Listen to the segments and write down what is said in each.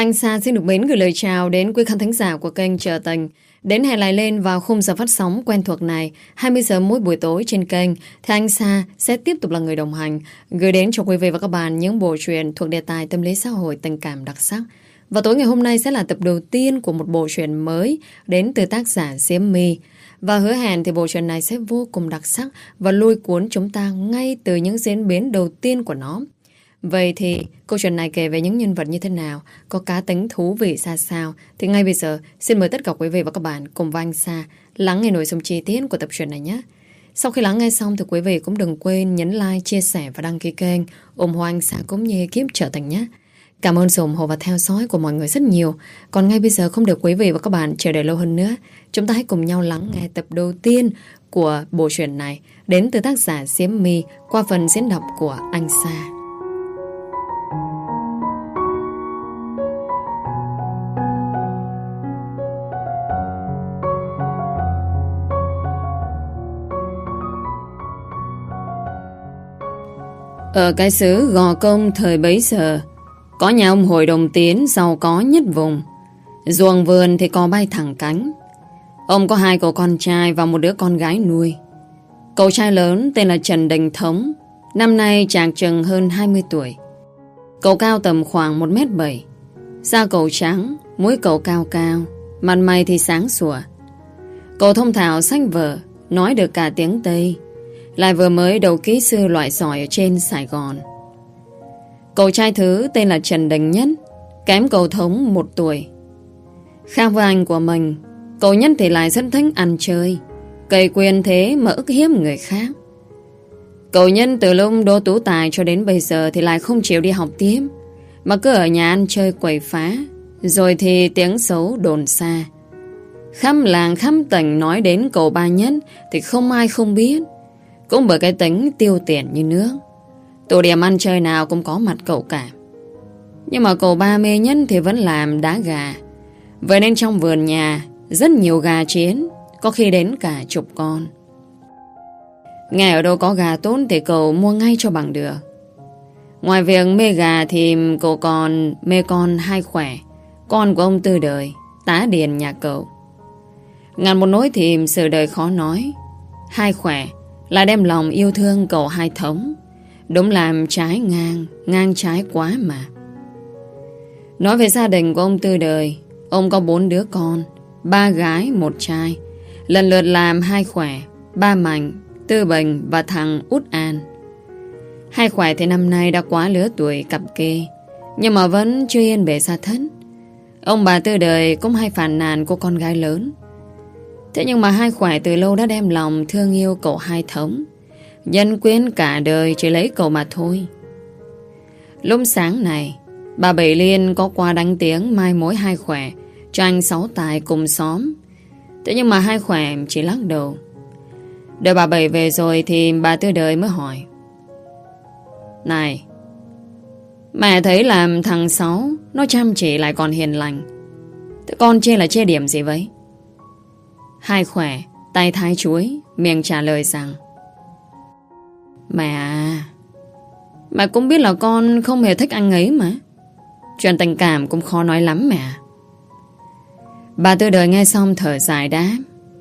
Anh Sa xin được mến gửi lời chào đến quý khán thính giả của kênh Trở Tình. Đến hẹn lại lên vào khung giờ phát sóng quen thuộc này 20 giờ mỗi buổi tối trên kênh. Thì anh Sa sẽ tiếp tục là người đồng hành, gửi đến cho quý vị và các bạn những bộ truyện thuộc đề tài tâm lý xã hội tình cảm đặc sắc. Và tối ngày hôm nay sẽ là tập đầu tiên của một bộ truyện mới đến từ tác giả Diễm My. Và hứa hẹn thì bộ truyện này sẽ vô cùng đặc sắc và lôi cuốn chúng ta ngay từ những diễn biến đầu tiên của nó. Vậy thì câu chuyện này kể về những nhân vật như thế nào, có cá tính thú vị ra sao, thì ngay bây giờ xin mời tất cả quý vị và các bạn cùng với anh Sa lắng nghe nội dung chi tiết của tập truyện này nhé. Sau khi lắng nghe xong thì quý vị cũng đừng quên nhấn like, chia sẻ và đăng ký kênh, ủng hộ anh Sa cũng như ekip Trở Tình nhé. Cảm ơn sự ủng hộ và theo dõi của mọi người rất nhiều. Còn ngay bây giờ không được quý vị và các bạn chờ đợi lâu hơn nữa, chúng ta hãy cùng nhau lắng nghe tập đầu tiên của bộ truyện này đến từ tác giả Diễm My qua phần diễn đọc của anh Sa. Ở cái xứ Gò Công thời bấy giờ, có nhà ông Hội Đồng Tiến giàu có nhất vùng. Ruộng vườn thì có bay thẳng cánh. Ông có 2 cậu con trai và một đứa con gái nuôi. Cậu trai lớn tên là Trần Đình Thống, năm nay chạc chừng hơn 20 tuổi. Cậu cao tầm khoảng 1m7. Da cậu trắng, mũi cậu cao cao, mặt mày thì sáng sủa. Cậu thông thạo sách vở, nói được cả tiếng Tây, lại vừa mới đầu kỹ sư loại giỏi ở trên Sài Gòn. Cậu trai thứ tên là Trần Đình Nhất, kém cậu Thống 1 tuổi. Khác với anh của mình, cậu Nhất thì lại rất thích ăn chơi, cậy quyền thế mà ức hiếp người khác. Cậu Nhất từ lúc đỗ tú tài cho đến bây giờ thì lại không chịu đi học tiếp, mà cứ ở nhà ăn chơi quậy phá, rồi thì tiếng xấu đồn xa. Khắp làng khắp tỉnh nói đến cậu ba Nhất thì không ai không biết, cũng bởi cái tính tiêu tiền như nước. Tụ điểm ăn chơi nào cũng có mặt cậu cả. Nhưng mà cậu ba mê Nhất thì vẫn làm đá gà. Vậy nên trong vườn nhà rất nhiều gà chiến, có khi đến cả chục con. Nghe ở đâu có gà tốt thì cậu mua ngay cho bằng được. Ngoài việc mê gà thì cậu còn mê con Hai Khỏe, con của ông Tư Đời, tá điền nhà cậu. Ngàn một nỗi thì sự đời khó nói, Hai Khỏe là đem lòng yêu thương cậu Hai Thống. Đúng làm trái ngang, ngang trái quá mà. Nói về gia đình của ông Tư Đời, ông có 4 đứa con, 3 gái, 1 trai, lần lượt làm Hai Khỏe, Ba Mạnh, Tư Bình và thằng Út An. Hai Khỏe thì năm nay đã quá lứa tuổi cặp kê, nhưng mà vẫn chưa yên bề xa thất. Ông bà Tư Đời cũng hay phàn nàn cô con gái lớn. Thế nhưng mà Hai Khỏe từ lâu đã đem lòng thương yêu cậu Hai Thống, nhân quyến cả đời chỉ lấy cậu mà thôi. Lúc sáng này, bà Bảy Liên có qua đánh tiếng mai mối Hai Khỏe cho anh Sáu Tài cùng xóm. Thế nhưng mà Hai Khỏe chỉ lắc đầu. Đợi bà Bảy về rồi thì bà Tư Đời mới hỏi: Này, mẹ thấy làm thằng Sáu nó chăm chỉ lại còn hiền lành, thế con chê là chê điểm gì vậy? Hai Khỏe tay thái chuối, miệng trả lời rằng: Mẹ à, mẹ cũng biết là con không hề thích anh ấy mà. Chuyện tình cảm cũng khó nói lắm mẹ. Bà Tư Đời nghe xong thở dài đáp: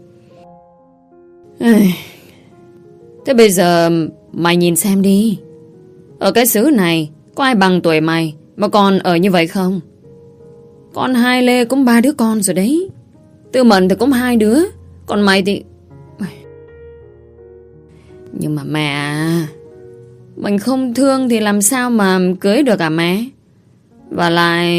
Thế bây giờ mày nhìn xem đi, ở cái xứ này có ai bằng tuổi mày mà còn ở như vậy không? Con Hai Lê cũng 3 đứa con rồi đấy. Tư Mận thì cũng 2 đứa, còn mày thì... Nhưng mà mẹ à, mình không thương thì làm sao mà cưới được à mẹ? Và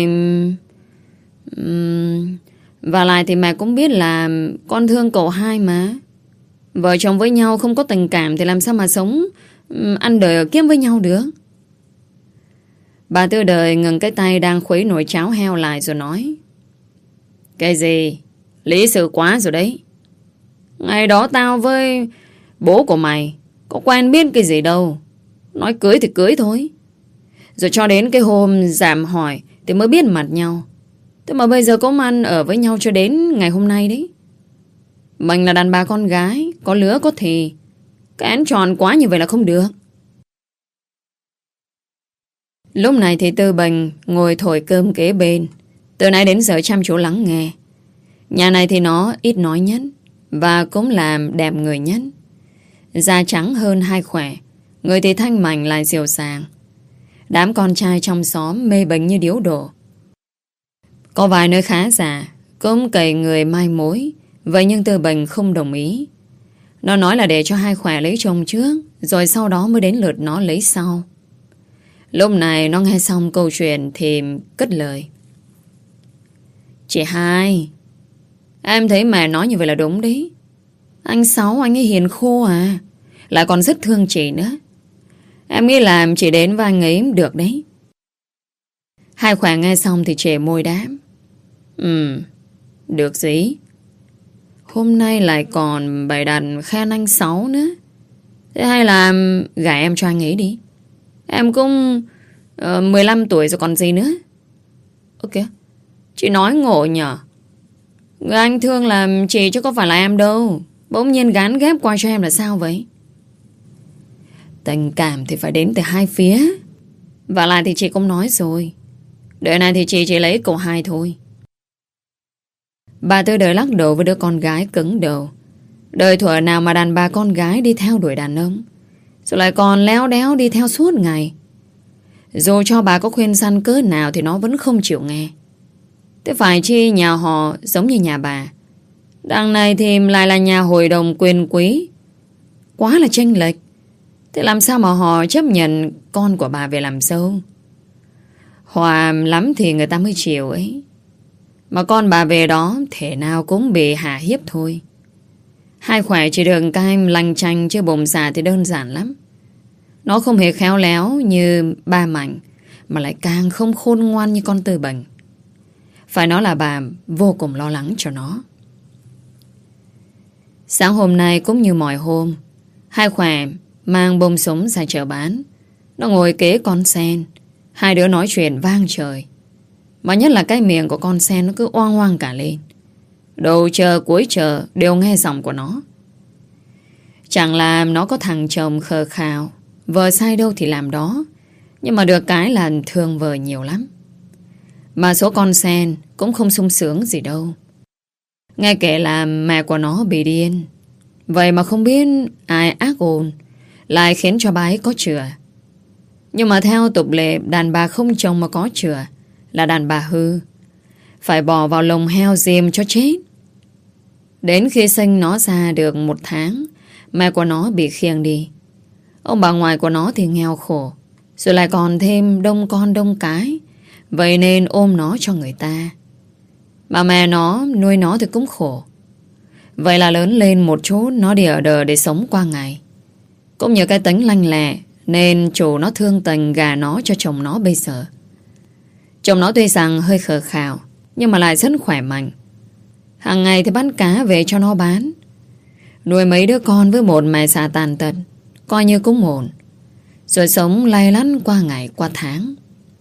lại thì mẹ cũng biết là con thương cậu Hai mà. Vợ chồng với nhau không có tình cảm thì làm sao mà sống ăn đời ở kiếp với nhau được? Bà Tư Đời ngừng cái tay đang khuấy nồi cháo heo lại rồi nói: Cái gì? Lý sự quá rồi đấy. Ngày đó tao với bố của mày có quen biết cái gì đâu. Nói cưới thì cưới thôi. Rồi cho đến cái hôm giảm hỏi thì mới biết mặt nhau. Thế mà bây giờ có ăn ở với nhau cho đến ngày hôm nay đấy. Mình là đàn bà con gái, có lứa có thì. Cái án tròn quá như vậy là không được. Lúc này thì Tư Bình ngồi thổi cơm kế bên. Từ nãy đến giờ chăm chú lắng nghe. Nhà này thì nó ít nói nhất, và cũng làm đẹp người nhất. Da trắng hơn hai khỏe, người thì thanh mảnh lại dịu dàng. Đám con trai trong xóm mê bệnh như điếu đổ. Có vài nơi khá giả, cũng cậy người mai mối. Vậy nhưng Tư Bình không đồng ý. Nó nói là để cho hai khỏe lấy chồng trước, rồi sau đó mới đến lượt nó lấy sau. Lúc này nó nghe xong câu chuyện thì cất lời. Chị Hai, em thấy mẹ nói như vậy là đúng đấy. Anh Sáu anh ấy hiền khô à, lại còn rất thương chị nữa. Em nghĩ làm chị đến với anh ấy được đấy. Hai khỏe nghe xong thì trề môi đáp. Được gì? Hôm nay lại còn bày đặt khen anh Sáu nữa. Thế hay là gả em cho anh ấy đi. Em cũng 15 tuổi rồi còn gì nữa. Ok, chị nói ngộ nhở. Người anh thương là chị chứ có phải là em đâu. Bỗng nhiên gán ghép qua cho em là sao vậy? Tình cảm thì phải đến từ hai phía. Và lại thì chị cũng nói rồi, đời này thì chị chỉ lấy cậu Hai thôi. Bà Tư đời lắc đầu với đứa con gái cứng đầu. Đời thuở nào mà đàn bà con gái đi theo đuổi đàn ông, rồi lại còn léo đéo đi theo suốt ngày. Dù cho bà có khuyên răn cỡ nào thì nó vẫn không chịu nghe. Thế phải chi nhà họ giống như nhà bà, đằng này thì lại là nhà hội đồng quyền quý, quá là chênh lệch. Thế làm sao mà họ chấp nhận con của bà về làm dâu? Hòa lắm thì người ta mới chịu ấy. Mà con bà về đó thể nào cũng bị hạ hiếp thôi. Hai khỏe chỉ được cai lanh chanh, chứ bụng dạ thì đơn giản lắm. Nó không hề khéo léo như ba Mạnh, mà lại càng không khôn ngoan như con Tư Bình. Phải nói là bà vô cùng lo lắng cho nó. Sáng hôm nay cũng như mọi hôm, hai khỏe mang bông súng ra chợ bán. Nó ngồi kế con sen, hai đứa nói chuyện vang trời. Mà nhất là cái miệng của con sen nó cứ oang oang cả lên. Đầu chờ cuối chờ đều nghe giọng của nó. Chẳng là nó có thằng chồng khờ khào, vợ sai đâu thì làm đó. Nhưng mà được cái là thương vợ nhiều lắm. Mà số con sen cũng không sung sướng gì đâu. Nghe kể là mẹ của nó bị điên. Vậy mà không biết ai ác ôn lại khiến cho bà ấy có chữa. Nhưng mà theo tục lệ, đàn bà không chồng mà có chữa là đàn bà hư, phải bỏ vào lồng heo diêm cho chết. Đến khi sinh nó ra được 1 tháng, mẹ của nó bị khiêng đi. Ông bà ngoại của nó thì nghèo khổ, rồi lại còn thêm đông con đông cái, vậy nên ôm nó cho người ta. Mà mẹ nó nuôi nó thì cũng khổ. Vậy là lớn lên một chút, nó đi ở đờ để sống qua ngày. Cũng như cái tính lanh lẹ, nên chủ nó thương tình gả nó cho chồng nó bây giờ. Chồng nó tuy rằng hơi khờ khào, nhưng mà lại rất khỏe mạnh. Hàng ngày thì bắt cá về cho nó bán. Nuôi mấy đứa con với một mẹ già tàn tật, coi như cũng ổn. Rồi sống lay lắn qua ngày qua tháng.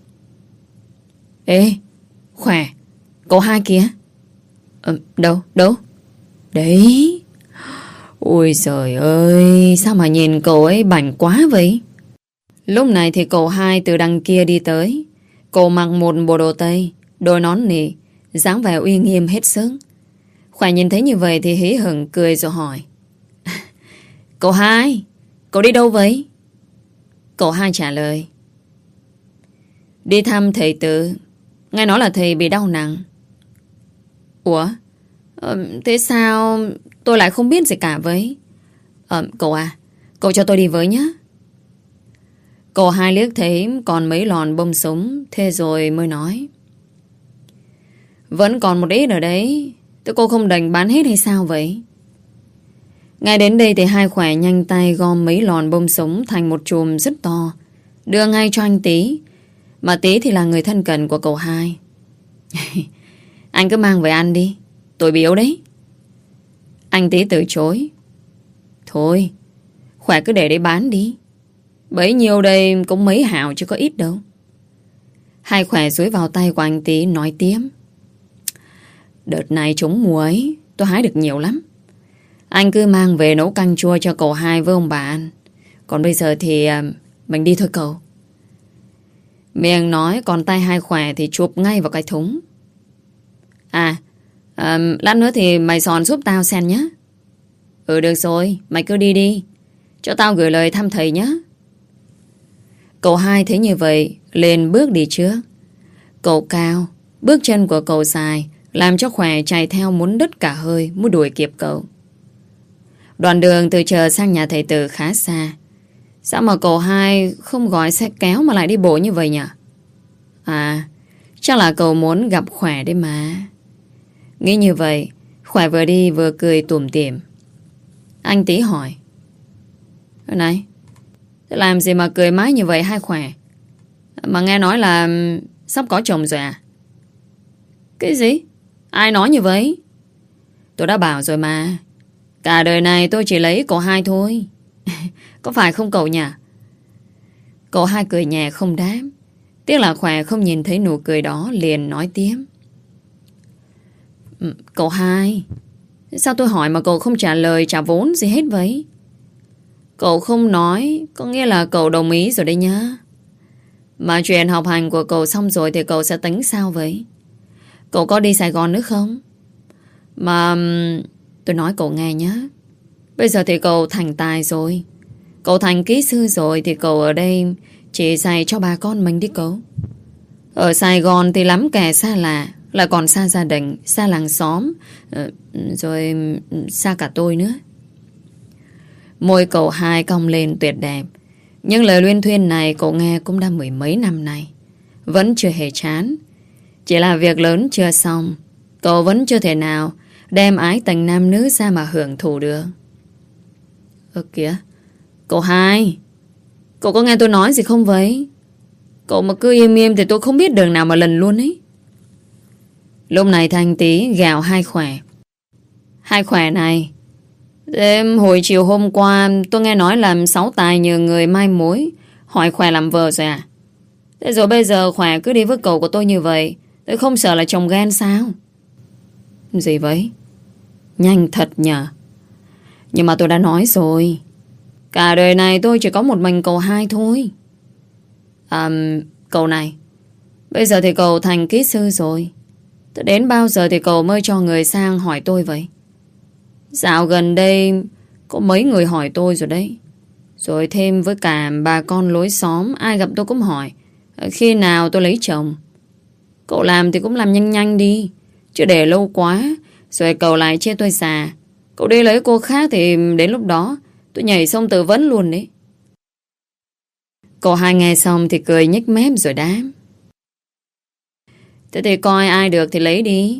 Ê, khỏe, cậu Hai kìa. Đâu? Đấy. Ôi trời ơi, sao mà nhìn cậu ấy bảnh quá vậy? Lúc này thì cậu Hai từ đằng kia đi tới. Cậu mặc một bộ đồ tây, đôi nón nỉ, dáng vẻ uy nghiêm hết sức. Khỏe nhìn thấy như vậy thì hí hửng cười rồi hỏi. Cậu Hai, cậu đi đâu vậy? Cậu Hai trả lời. Đi thăm thầy Tự. Nghe nói là thầy bị đau nặng. Ủa? Thế sao tôi lại không biết gì cả với? Cậu à, cậu cho tôi đi với nhé. Cậu Hai liếc thấy còn mấy lon bông súng, thế rồi mới nói. Vẫn còn một ít ở đấy, thế cô không đành bán hết hay sao vậy? Ngay đến đây thì hai khỏe nhanh tay gom mấy lon bông súng thành một chùm rất to, đưa ngay cho anh Tý. Mà Tý thì là người thân cận của cậu Hai. Anh cứ mang về ăn đi, tôi biếu đấy. Anh Tý từ chối. Thôi, khỏe cứ để đấy bán đi. Bấy nhiêu đây cũng mấy hào chứ có ít đâu. Hai khỏe dúi vào tay của anh Tý nói tiếp. Đợt này trúng mùa ấy, tôi hái được nhiều lắm. Anh cứ mang về nấu canh chua cho cậu Hai với ông bà ăn. Còn bây giờ thì mình đi thôi cậu. Miệng nói còn tay hai khỏe thì chụp ngay vào cái thúng. Lát nữa thì mày soạn giúp tao Sen nhé. Ừ được rồi, mày cứ đi đi. Cho tao gửi lời thăm thầy nhé. Cậu hai thấy như vậy liền bước đi trước. Cậu cao, bước chân của cậu dài, làm cho Khỏe chạy theo muốn đứt cả hơi, muốn đuổi kịp cậu. Đoạn đường từ chợ sang nhà thầy Từ khá xa. Sao mà cậu hai không gọi xe kéo mà lại đi bộ như vậy nhỉ? Chắc là cậu muốn gặp Khỏe đấy mà. Nghĩ như vậy, Khỏe vừa đi vừa cười tủm tỉm. Anh Tý hỏi: Này, thế làm gì mà cười mãi như vậy hai Khỏe? Mà nghe nói là sắp có chồng rồi à? Cái gì? Ai nói như vậy? Tôi đã bảo rồi mà. Cả đời này tôi chỉ lấy cậu hai thôi. Có phải không cậu nhỉ? Cậu hai cười nhẹ không đáp. Tiếc là Khỏe không nhìn thấy nụ cười đó, liền nói tiếp: Cậu hai, sao tôi hỏi mà cậu không trả lời trả vốn gì hết vậy? Cậu không nói có nghĩa là cậu đồng ý rồi đấy nhá. Mà chuyện học hành của cậu xong rồi thì cậu sẽ tính sao vậy? Cậu có đi Sài Gòn nữa không? Mà tôi nói cậu nghe nhé. Bây giờ thì cậu thành tài rồi, cậu thành kỹ sư rồi, thì cậu ở đây chỉ dạy cho bà con mình đi cậu. Ở Sài Gòn thì lắm kẻ xa lạ, lại còn xa gia đình, xa làng xóm, rồi xa cả tôi nữa. Môi cậu hai cong lên tuyệt đẹp. Nhưng lời luyên thuyên này cậu nghe cũng đã mười mấy năm nay, vẫn chưa hề chán. Chỉ là việc lớn chưa xong, cậu vẫn chưa thể nào đem ái tình nam nữ ra mà hưởng thụ được. Kìa, cậu hai, cậu có nghe tôi nói gì không vậy? Cậu mà cứ im im thì tôi không biết đường nào mà lần luôn ấy. Lúc này Thanh Tý gào hai Khỏe: Hai Khỏe này, hồi chiều hôm qua tôi nghe nói là Sáu Tài nhờ người mai mối hỏi Khỏe làm vợ rồi à? Thế rồi bây giờ Khỏe cứ đi với cậu của tôi như vậy, tôi không sợ là chồng ghen sao? Gì vậy? Nhanh thật nhờ. Nhưng mà tôi đã nói rồi, cả đời này tôi chỉ có một mình cậu hai thôi. Cậu này, bây giờ thì cậu thành kỹ sư rồi, thế đến bao giờ thì cậu mới cho người sang hỏi tôi vậy? Dạo gần đây có mấy người hỏi tôi rồi đấy. Rồi thêm với cả bà con lối xóm, ai gặp tôi cũng hỏi khi nào tôi lấy chồng. Cậu làm thì cũng làm nhanh nhanh đi, chứ để lâu quá rồi cậu lại chê tôi già. Cậu đi lấy cô khác thì đến lúc đó tôi nhảy sông tự vấn luôn đấy. Cậu hai nghe xong thì cười nhếch mép rồi đáp: Thế thì coi ai được thì lấy đi.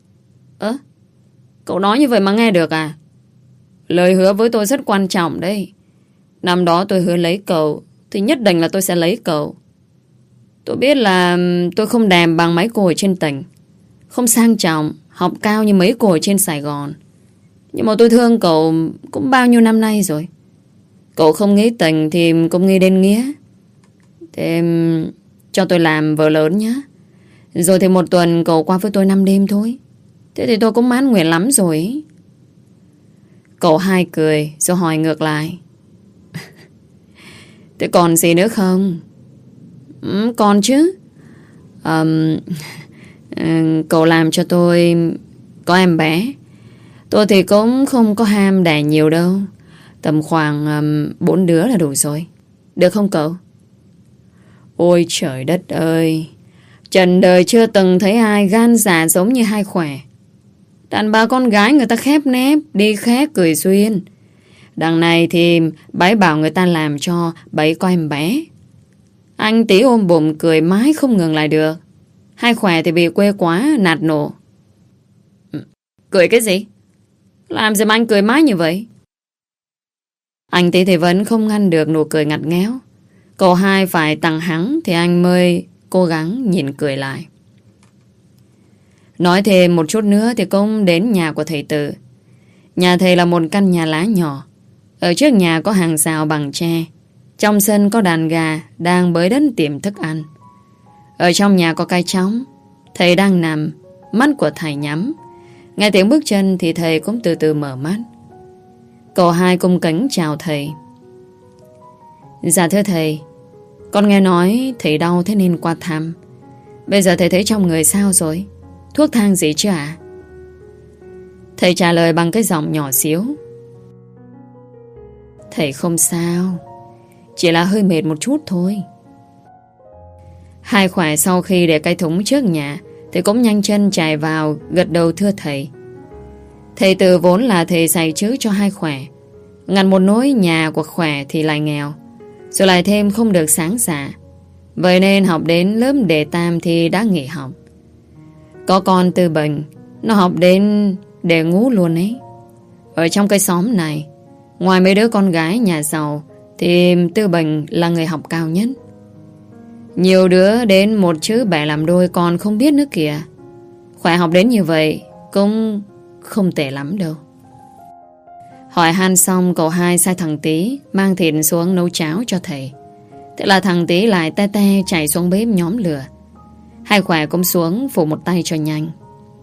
Cậu nói như vậy mà nghe được à? Lời hứa với tôi rất quan trọng đấy. Năm đó tôi hứa lấy cậu thì nhất định là tôi sẽ lấy cậu. Tôi biết là tôi không đẹp bằng mấy cô ở trên tỉnh, không sang trọng, học cao như mấy cô ở trên Sài Gòn. Nhưng mà tôi thương cậu cũng bao nhiêu năm nay rồi. Cậu không nghĩ tình thì cũng nghĩ đến nghĩa. Thế cho tôi làm vợ lớn nhé. Rồi thì một tuần cậu qua với tôi 5 đêm thôi. Thế thì tôi cũng mãn nguyện lắm rồi. Cậu hai cười rồi hỏi ngược lại: Thế còn gì nữa không? Còn chứ. Cậu làm cho tôi có em bé. Tôi thì cũng không có ham đẻ nhiều đâu, tầm khoảng 4 đứa là đủ rồi. Được không cậu? Ôi trời đất ơi, trần đời chưa từng thấy ai gan dạ giống như hai Khỏe. Đàn bà con gái người ta khép nép, đi khét cười duyên. Đằng này thì bái bảo người ta làm cho bấy có em bé. Anh Tý ôm bụng cười mãi không ngừng lại được. Hai Khỏe thì bị quê quá nạt nổ: Cười cái gì? Làm gì mà anh cười mãi như vậy? Anh Tý thì vẫn không ngăn được nụ cười ngặt nghẽo. Cậu hai phải tặng hắn thì anh mới cố gắng nhìn cười lại. Nói thêm một chút nữa thì cũng đến nhà của thầy Từ. Nhà thầy là một căn nhà lá nhỏ. Ở trước nhà có hàng rào bằng tre. Trong sân có đàn gà đang bới đất tìm thức ăn. Ở trong nhà có cái trống. Thầy đang nằm, mắt của thầy nhắm. Nghe tiếng bước chân thì thầy cũng từ từ mở mắt. Cậu hai cung kính chào thầy. Dạ thưa thầy, con nghe nói thầy đau thế nên qua thăm. Bây giờ thầy thấy trong người sao rồi? thuốc thang gì chứ ạ? Thầy trả lời bằng cái giọng nhỏ xíu. Thầy không sao, chỉ là hơi mệt một chút thôi. Hai Khỏe sau khi để cái thúng trước nhà thì cũng nhanh chân chạy vào, gật đầu thưa thầy. Thầy Từ vốn là thầy dạy chữ cho Hai Khỏe. Ngặt một nỗi nhà của Khỏe thì lại nghèo, rồi lại thêm không được sáng dạ. Vậy nên học đến lớp đệ tam thì đã nghỉ học. Có con Tư bệnh, nó học đến để ngủ luôn ấy. Ở trong cái xóm này, ngoài mấy đứa con gái nhà giàu thì Tư bệnh là người học cao nhất. Nhiều đứa đến một chữ bẻ làm đôi còn không biết nữa kìa. Khỏe học đến như vậy cũng không tệ lắm đâu. Hỏi han xong, cậu Hai sai thằng Tí mang thịt xuống nấu cháo cho thầy. Thế là thằng Tí lại te te chạy xuống bếp nhóm lửa. Hai Khỏe cũng xuống phụ một tay cho nhanh.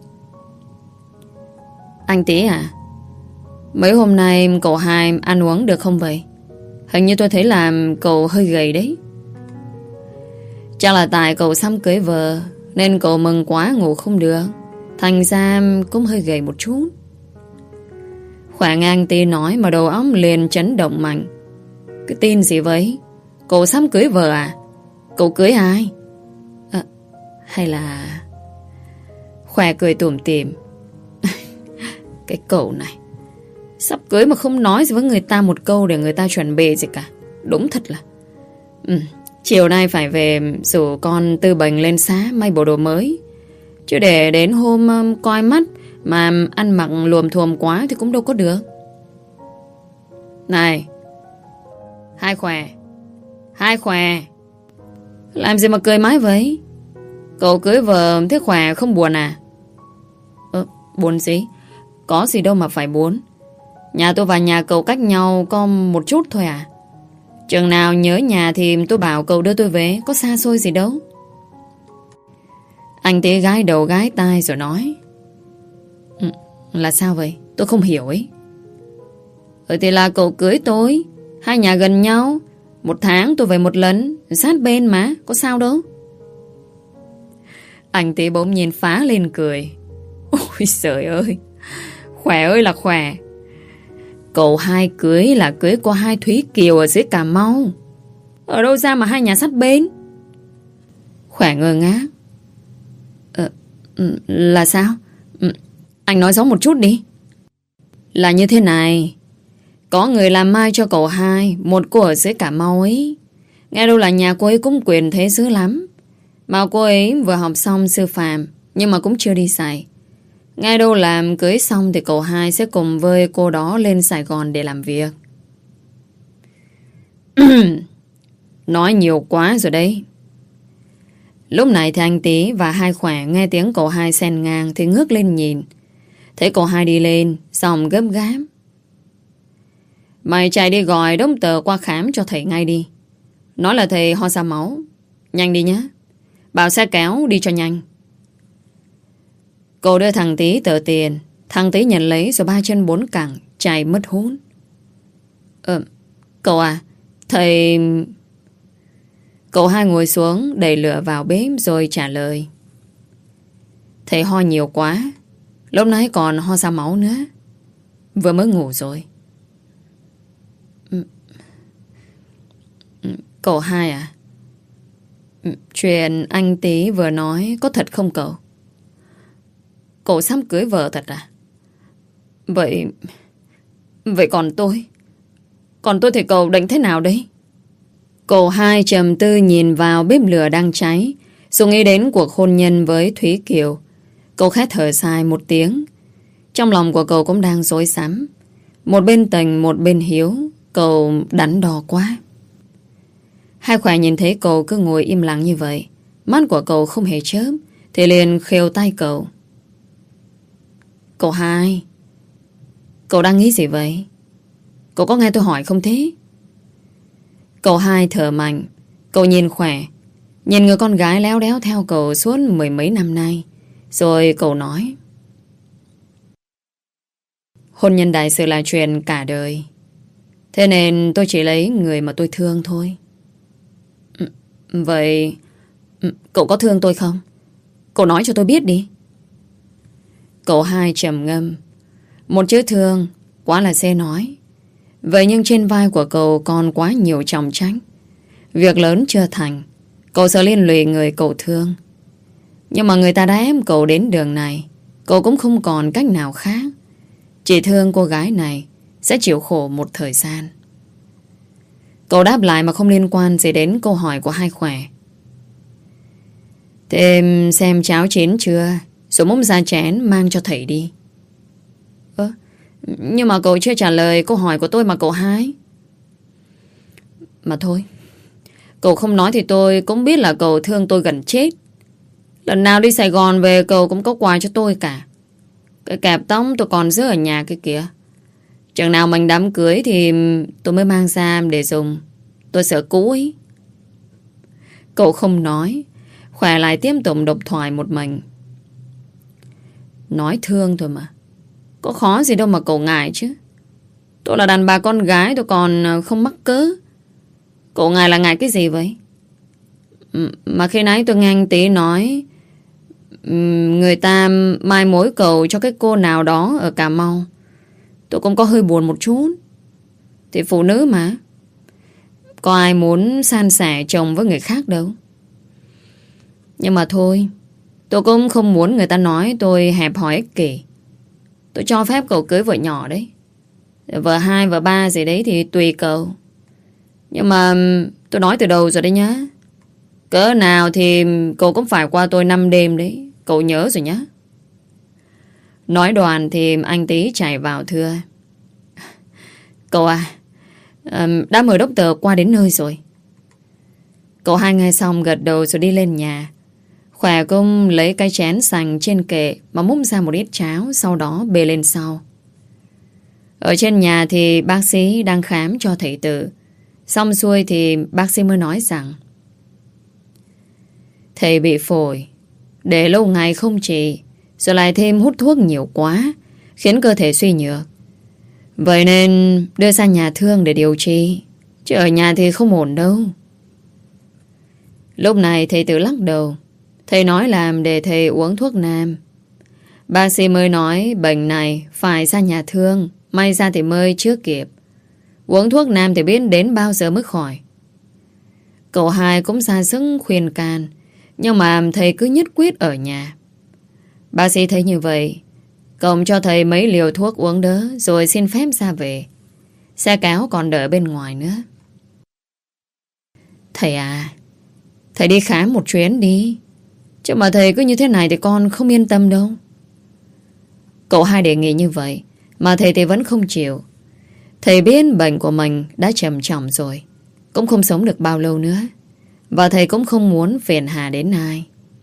Anh Tí à, mấy hôm nay cậu Hai ăn uống được không vậy? Hình như tôi thấy là cậu hơi gầy đấy. Chắc là tại cậu sắp cưới vợ nên cậu mừng quá ngủ không được, thành ra cũng hơi gầy một chút. Khỏe ngang Tí nói mà đầu óc liền chấn động mạnh. Cái tin gì vậy? Cậu sắp cưới vợ à? Cậu cưới ai? Hay là... Khỏe cười tủm tỉm. Cái cậu này, sắp cưới mà không nói gì với người ta một câu để người ta chuẩn bị gì cả. Đúng thật là... Chiều nay phải về rủ con Tư bệnh lên xá may bộ đồ mới. Chứ để đến hôm coi mắt mà ăn mặc luồm thuồm quá thì cũng đâu có được. Này, Hai Khỏe, Hai Khỏe, làm gì mà cười mãi vậy? Cậu cưới vợ thế Khỏe không buồn à? Buồn gì? Có gì đâu mà phải buồn. Nhà tôi và nhà cậu cách nhau có một chút thôi à? Chừng nào nhớ nhà thì tôi bảo cậu đưa tôi về, có xa xôi gì đâu. Anh Tí gái đầu gái tai rồi nói. Là sao vậy? Tôi không hiểu ấy. Thì là cậu cưới tôi, hai nhà gần nhau, một tháng tôi về một lần, sát bên mà, có sao đâu. Anh Tí bỗng nhìn phá lên cười. Ôi trời ơi, Khỏe ơi là Khỏe, cậu Hai cưới là cưới của hai Thúy Kiều ở dưới Cà Mau. Ở đâu ra mà hai nhà sát bên? Khỏe ngơ ngác. Là sao? Anh nói rõ một chút đi. Là như thế này, có người làm mai cho cậu Hai, một cô ở dưới Cà Mau ấy. Nghe đâu là nhà cô ấy cũng quyền thế dữ lắm. Mà cô ấy vừa học xong sư phạm, nhưng mà cũng chưa đi dạy. Nghe đâu làm cưới xong thì cậu Hai sẽ cùng với cô đó lên Sài Gòn để làm việc. Nói nhiều quá rồi đấy. Lúc này thì anh Tí và Hai Khỏe nghe tiếng cậu Hai xen ngang thì ngước lên nhìn. Thấy cậu Hai đi lên, giọng gấp gáp. Mày chạy đi gọi đống tờ qua khám cho thầy ngay đi. Nói là thầy ho ra máu. Nhanh đi nhé. Bảo xe kéo đi cho nhanh. Cô đưa thằng Tí tờ tiền. Thằng Tí nhận lấy rồi ba chân bốn cẳng chạy mất hút. Cậu à, thầy... Cậu Hai ngồi xuống đẩy lửa vào bếp rồi trả lời. Thầy ho nhiều quá, lúc nãy còn ho ra máu nữa. Vừa mới ngủ rồi. Cậu Hai à, chuyện anh Tí vừa nói có thật không cậu? Cậu sắp cưới vợ thật à? Vậy còn tôi? Còn tôi thì cậu định thế nào đấy? Cậu Hai trầm tư nhìn vào bếp lửa đang cháy, rồi nghĩ đến cuộc hôn nhân với Thúy Kiều. Cậu khẽ thở dài một tiếng. Trong lòng của cậu cũng đang rối rắm. Một bên tình, một bên hiếu. Cậu đắn đo quá. Hai Khỏe nhìn thấy cậu cứ ngồi im lặng như vậy, mắt của cậu không hề chớp, thì liền khều tay cậu. Cậu Hai, cậu đang nghĩ gì vậy? Cậu có nghe tôi hỏi không thế? Cậu Hai thở mạnh. Cậu nhìn Khỏe, nhìn người con gái léo đéo theo cậu suốt mười mấy năm nay. Rồi cậu nói. Hôn nhân đại sự là chuyện cả đời. Thế nên tôi chỉ lấy người mà tôi thương thôi. Vậy cậu có thương tôi không? Cậu nói cho tôi biết đi. Cậu hai trầm ngâm. Một chữ thương quá là dễ nói. Vậy nhưng trên vai của cậu còn quá nhiều trọng trách. Việc lớn chưa thành, cậu sợ liên lụy người cậu thương. Nhưng mà người ta đã ép cậu đến đường này, cậu cũng không còn cách nào khác. Chỉ thương cô gái này sẽ chịu khổ một thời gian. Cậu đáp lại mà không liên quan gì đến câu hỏi của hai khỏe. Thế xem cháo chín chưa? Rồi múc ra chén mang cho thầy đi. Nhưng mà cậu chưa trả lời câu hỏi của tôi mà cậu hai. Mà thôi, cậu không nói thì tôi cũng biết là cậu thương tôi gần chết. Lần nào đi Sài Gòn về cậu cũng có quà cho tôi cả. Cái kẹp tóc tôi còn giữ ở nhà kia kìa. Chừng nào mình đám cưới thì tôi mới mang ra để dùng. Tôi sợ cũ ấy. Cậu không nói. Khỏe lại tiếp tục độc thoại một mình. Nói thương thôi mà. Có khó gì đâu mà cậu ngại chứ. Tôi là đàn bà con gái, tôi còn không mắc cớ. Cậu ngại là ngại cái gì vậy? Mà khi nãy tôi nghe anh Tí nói người ta mai mối cầu cho cái cô nào đó ở Cà Mau. Tôi cũng có hơi buồn một chút. Thì phụ nữ mà, có ai muốn san sẻ chồng với người khác đâu. Nhưng mà thôi, tôi cũng không muốn người ta nói tôi hẹp hòi ích kỷ. Tôi cho phép cậu cưới vợ nhỏ đấy. Vợ hai, vợ ba gì đấy thì tùy cậu. Nhưng mà tôi nói từ đầu rồi đấy nhá. Cỡ nào thì cậu cũng phải qua tôi 5 đêm đấy. Cậu nhớ rồi nhá. Nói đoàn thì anh Tí chạy vào thưa. Cậu à, đã mời đốc tờ qua đến nơi rồi. Cậu hai nghe xong gật đầu rồi đi lên nhà. Khỏe cũng lấy cái chén sành trên kệ mà múc ra một ít cháo, sau đó bê lên sau. Ở trên nhà thì bác sĩ đang khám cho thầy Tự. Xong xuôi thì bác sĩ mới nói rằng thầy bị phổi, để lâu ngày không trị, rồi lại thêm hút thuốc nhiều quá, khiến cơ thể suy nhược. Vậy nên đưa sang nhà thương để điều trị, chứ ở nhà thì không ổn đâu. Lúc này thầy Tự lắc đầu. Thầy nói làm để thầy uống thuốc nam. Bác sĩ mới nói bệnh này phải sang nhà thương, may ra thì mới chưa kịp. Uống thuốc nam thì biết đến bao giờ mới khỏi. Cậu hai cũng ra sức khuyên can, nhưng mà thầy cứ nhất quyết ở nhà. Bác sĩ thấy như vậy, cộng cho thầy mấy liều thuốc uống đỡ, rồi xin phép ra về. Xe kéo còn đợi bên ngoài nữa. Thầy à, thầy đi khám một chuyến đi. Chứ mà thầy cứ như thế này thì con không yên tâm đâu. Cậu hai đề nghị như vậy mà thầy thì vẫn không chịu. Thầy biết bệnh của mình đã trầm trọng rồi, cũng không sống được bao lâu nữa. Và thầy cũng không muốn phiền hà đến ai.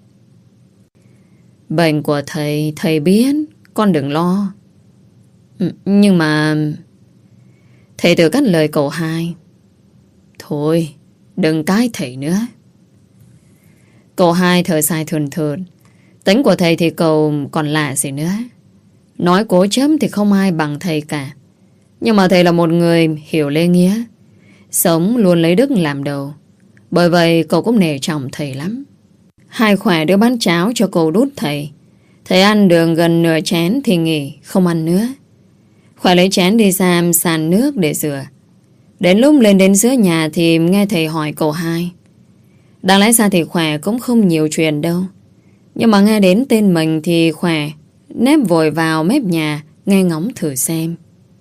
Bệnh của thầy, thầy biết, con đừng lo. Nhưng mà thầy Tự cắt lời cậu hai. Thôi, đừng cãi thầy nữa. Cậu hai thở dài thườn thượt. Tính của thầy thì cậu còn lạ gì nữa. Nói cố chấp thì không ai bằng thầy cả. Nhưng mà thầy là một người hiểu lễ nghĩa, sống luôn lấy đức làm đầu. Bởi vậy cậu cũng nể trọng thầy lắm. Hai khỏe đưa bát cháo cho cậu đút thầy. Thầy ăn được gần nửa chén thì nghỉ, không ăn nữa. Khỏe lấy chén đi ra sàn nước để rửa. Đến lúc lên đến giữa nhà thì nghe thầy hỏi cậu hai. Đáng lẽ ra thì Khỏe cũng không nhiều chuyện đâu. Nhưng mà nghe đến tên mình thì Khỏe nép vội vào mép nhà nghe ngóng thử xem.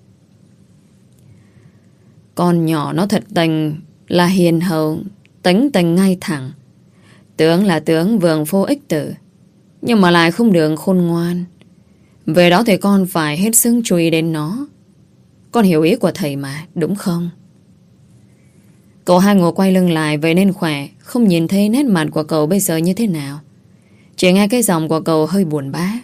Con nhỏ nó thật tình là hiền hậu, tính tình ngay thẳng. Tưởng là tướng vườn phô ích tử, nhưng mà lại không được khôn ngoan. Về đó thì con phải hết sức chú ý đến nó. Con hiểu ý của thầy mà, đúng không? Cậu hai ngồi quay lưng lại, vậy nên Khỏe không nhìn thấy nét mặt của cậu bây giờ như thế nào. Chỉ nghe cái giọng của cậu hơi buồn bã.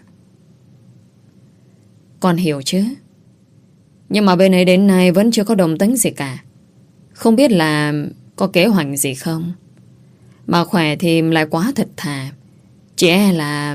Con hiểu chứ. Nhưng mà bên ấy đến nay vẫn chưa có đồng tính gì cả. Không biết là có kế hoạch gì không. Mà Khỏe thì lại quá thật thà. Chỉ e là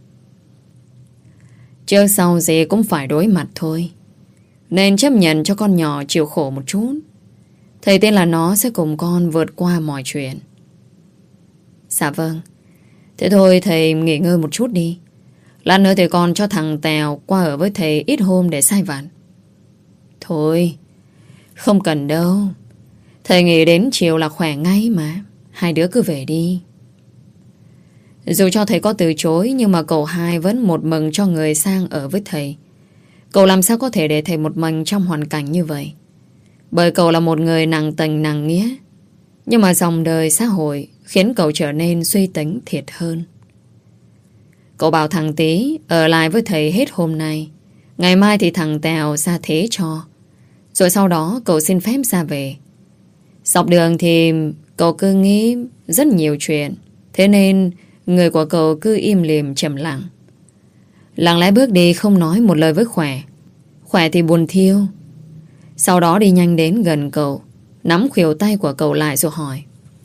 trước sau gì cũng phải đối mặt thôi. Nên chấp nhận cho con nhỏ chịu khổ một chút. Thầy tin là nó sẽ cùng con vượt qua mọi chuyện. Dạ vâng. Thế thôi thầy nghỉ ngơi một chút đi. Lát nữa thì con cho thằng Tèo qua ở với thầy ít hôm để sai vặt. Thôi, không cần đâu. Thầy nghĩ đến chiều là khỏe ngay mà. Hai đứa cứ về đi. Dù cho thầy có từ chối, nhưng mà cậu hai vẫn một mừng cho người sang ở với thầy. Cậu làm sao có thể để thầy một mình trong hoàn cảnh như vậy? Bởi cậu là một người nặng tình nặng nghĩa. Nhưng mà dòng đời xã hội khiến cậu trở nên suy tính thiệt hơn. Cậu bảo thằng Tí ở lại với thầy hết hôm nay. Ngày mai thì thằng Tèo ra thế cho. Rồi sau đó cậu xin phép ra về. Dọc đường thì cậu cứ nghĩ rất nhiều chuyện. Thế nên người của cậu cứ im lìm trầm lặng. Lặng lẽ bước đi không nói một lời với Khỏe. Khỏe thì buồn thiêu. Sau đó đi nhanh đến gần cậu, nắm khuỷu tay của cậu lại rồi hỏi: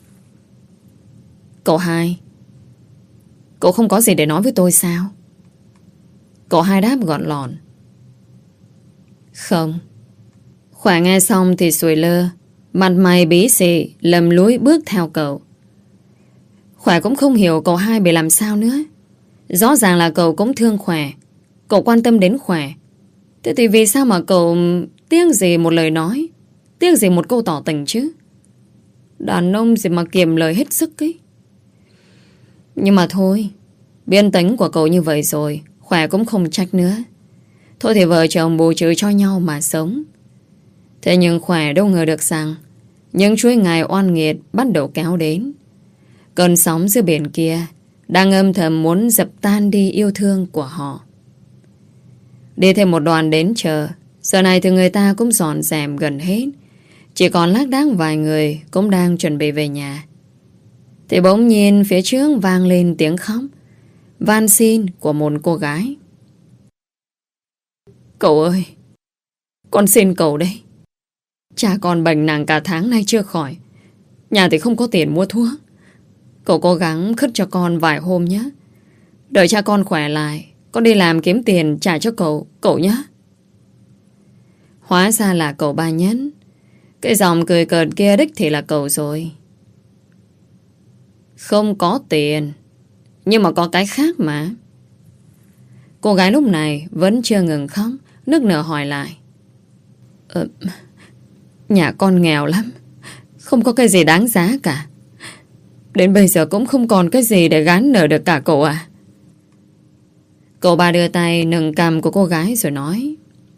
Cậu hai, cậu không có gì để nói với tôi sao? Cậu hai đáp gọn lọn: Không. Khỏe nghe xong thì sùi lơ, mặt mày bí xị, lầm lúi bước theo cậu. Khỏe cũng không hiểu cậu hai bị làm sao nữa. Rõ ràng là cậu cũng thương Khỏe, cậu quan tâm đến Khỏe. Thế thì vì sao mà cậu tiếc gì một lời nói, tiếc gì một câu tỏ tình chứ? Đàn ông gì mà kiềm lời hết sức ấy. Nhưng mà thôi, biên tính của cậu như vậy rồi, Khỏe cũng không trách nữa. Thôi thì vợ chồng bù trừ cho nhau mà sống. Thế nhưng Khỏe đâu ngờ được rằng những chuỗi ngày oan nghiệt bắt đầu kéo đến. Cơn sóng giữa biển kia đang âm thầm muốn dập tan đi yêu thương của họ. Đi thêm một đoàn đến chờ. Giờ này thì người ta cũng dọn dẹp gần hết. Chỉ còn lác đác vài người cũng đang chuẩn bị về nhà. Thì bỗng nhiên phía trước vang lên tiếng khóc van xin của một cô gái. Cậu ơi, con xin cậu đây. Cha con bệnh nặng cả tháng nay chưa khỏi. Nhà thì không có tiền mua thuốc. Cậu cố gắng khất cho con vài hôm nhé. Đợi cha con khỏe lại, con đi làm kiếm tiền trả cho cậu nhé. Hóa ra là cậu ba Nhẫn. Cái giọng cười cợt kia đích thì là cậu rồi. Không có tiền, nhưng mà có cái khác mà. Cô gái lúc này vẫn chưa ngừng khóc, nức nở hỏi lại: Nhà con nghèo lắm, không có cái gì đáng giá cả. Đến bây giờ cũng không còn cái gì để gán nợ được cả cậu à? Cậu ba đưa tay nâng cằm của cô gái rồi nói: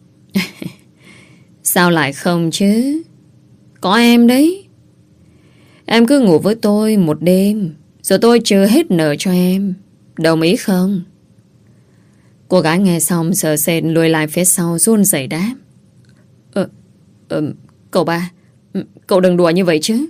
Sao lại không chứ? Có em đấy. Em cứ ngủ với tôi một đêm, rồi tôi trừ hết nợ cho em. Đồng ý không? Cô gái nghe xong sợ sệt lùi lại phía sau run rẩy đáp: Cậu ba, cậu đừng đùa như vậy chứ.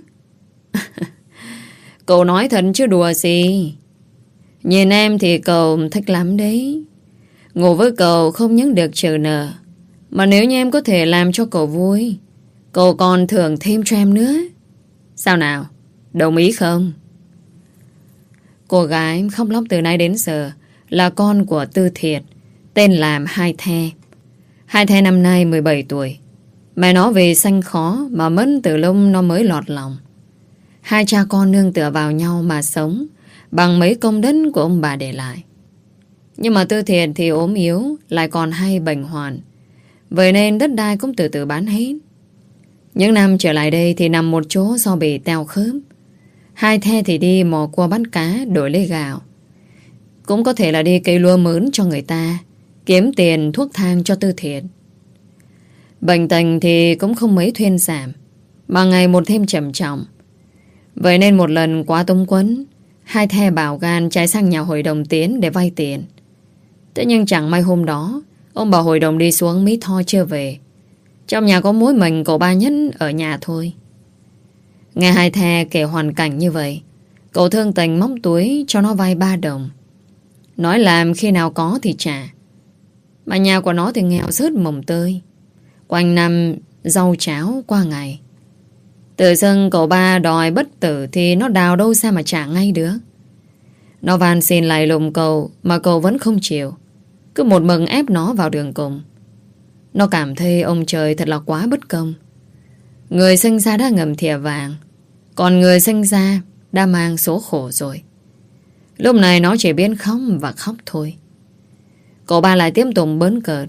Cậu nói thật chứ đùa gì. Nhìn em thì cậu thích lắm đấy. Ngủ với cậu không những được trừ nợ, mà nếu như em có thể làm cho cậu vui, cậu còn thưởng thêm cho em nữa. Sao nào, đồng ý không? Cô gái khóc lóc từ nay đến giờ là con của Tư Thiệt, tên là Hai The. Hai The năm nay 17 tuổi. Mẹ nó vì sanh khó mà mất từ lúc nó mới lọt lòng. Hai cha con nương tựa vào nhau mà sống bằng mấy công đất của ông bà để lại. Nhưng mà Tư Thiệt thì ốm yếu, lại còn hay bệnh hoạn. Vậy nên đất đai cũng từ từ bán hết. Những năm trở lại đây thì nằm một chỗ do bị teo khớp. Hai The thì đi mò cua bắt cá đổi lấy gạo. Cũng có thể là đi cây lúa mướn cho người ta, kiếm tiền thuốc thang cho Tư Thiệt. Bệnh tình thì cũng không mấy thuyên giảm, mà ngày một thêm trầm trọng. Vậy nên một lần quá túng quẫn, Hai The bảo gan chạy sang nhà hội đồng Tiến để vay tiền. Thế nhưng chẳng may hôm đó ông bà hội đồng đi xuống Mỹ Tho chưa về. Trong nhà có mỗi mình cậu ba Nhẫn ở nhà thôi. Nghe Hai The kể hoàn cảnh như vậy, cậu thương tình móc túi cho nó vay 3 đồng. Nói làm khi nào có thì trả. Mà nhà của nó thì nghèo rớt mồng tơi, quanh năm rau cháo qua ngày. Tự dưng cậu ba đòi bất tử thì nó đào đâu ra mà trả ngay được. Nó van xin lại lùng cậu mà cậu vẫn không chịu, cứ một mực ép nó vào đường cùng. Nó cảm thấy ông trời thật là quá bất công. Người sinh ra đã ngầm thìa vàng, còn người sinh ra đã mang số khổ rồi. Lúc này nó chỉ biết khóc và khóc thôi. Cậu ba lại tiếp tục bớn cợt.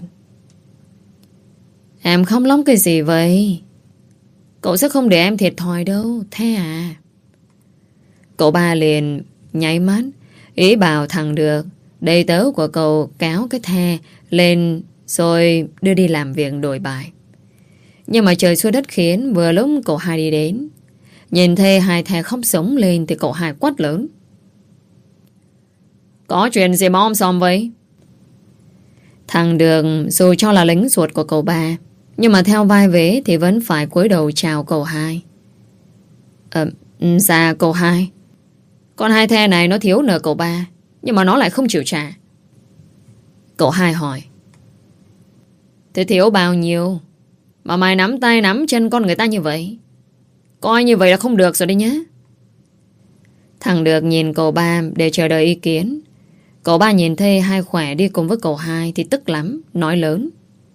Em khóc lóc cái gì vậy? Cậu sẽ không để em thiệt thòi đâu. Thế à? Cậu ba liền nháy mắt, ý bảo thằng Được, đầy tớ của cậu, kéo cái the lên rồi đưa đi làm việc đổi bài. Nhưng mà trời xui đất khiến, vừa lúc cậu hai đi đến, nhìn thấy hai the khóc sống lên thì cậu hai quát lớn. Có chuyện gì mà om sòm vậy? Thằng Được dù cho là lính ruột của cậu ba, nhưng mà theo vai vế thì vẫn phải cúi đầu chào cậu hai. Dạ cậu hai, con hai the này nó thiếu nợ cậu ba, nhưng mà nó lại không chịu trả. Cậu hai hỏi. Thế thiếu bao nhiêu mà mày nắm tay nắm chân con người ta như vậy? Coi như vậy là không được rồi đấy nhé. Thằng Được nhìn cậu ba để chờ đợi ý kiến. Cậu ba nhìn thấy hai khỏe đi cùng với cậu hai thì tức lắm, nói lớn.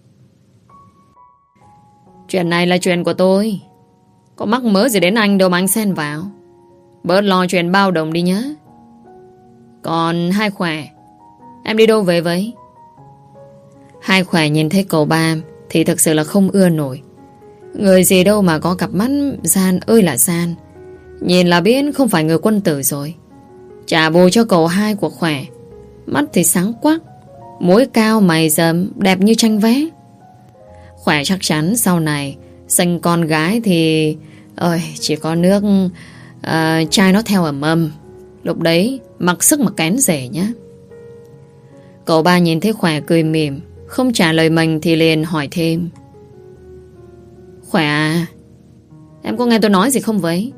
Chuyện này là chuyện của tôi, có mắc mớ gì đến anh đâu mà anh xen vào. Bớt lo chuyện bao đồng đi nhé. Còn hai khỏe, em đi đâu về vậy? Hai khỏe nhìn thấy cậu ba thì thực sự là không ưa nổi. Người gì đâu mà có cặp mắt gian ơi là gian, nhìn là biết không phải người quân tử rồi. Trả bù cho cậu hai của khỏe, mắt thì sáng quắc, mũi cao mày rậm, đẹp như tranh vé. Khỏe chắc chắn sau này sinh con gái thì chỉ có nước trai nó theo ẩm. Lúc đấy mặc sức mà kén rể nhá. Cậu ba nhìn thấy khỏe cười mỉm, không trả lời mình thì liền hỏi thêm. Khỏe à, em có nghe tôi nói gì không vậy?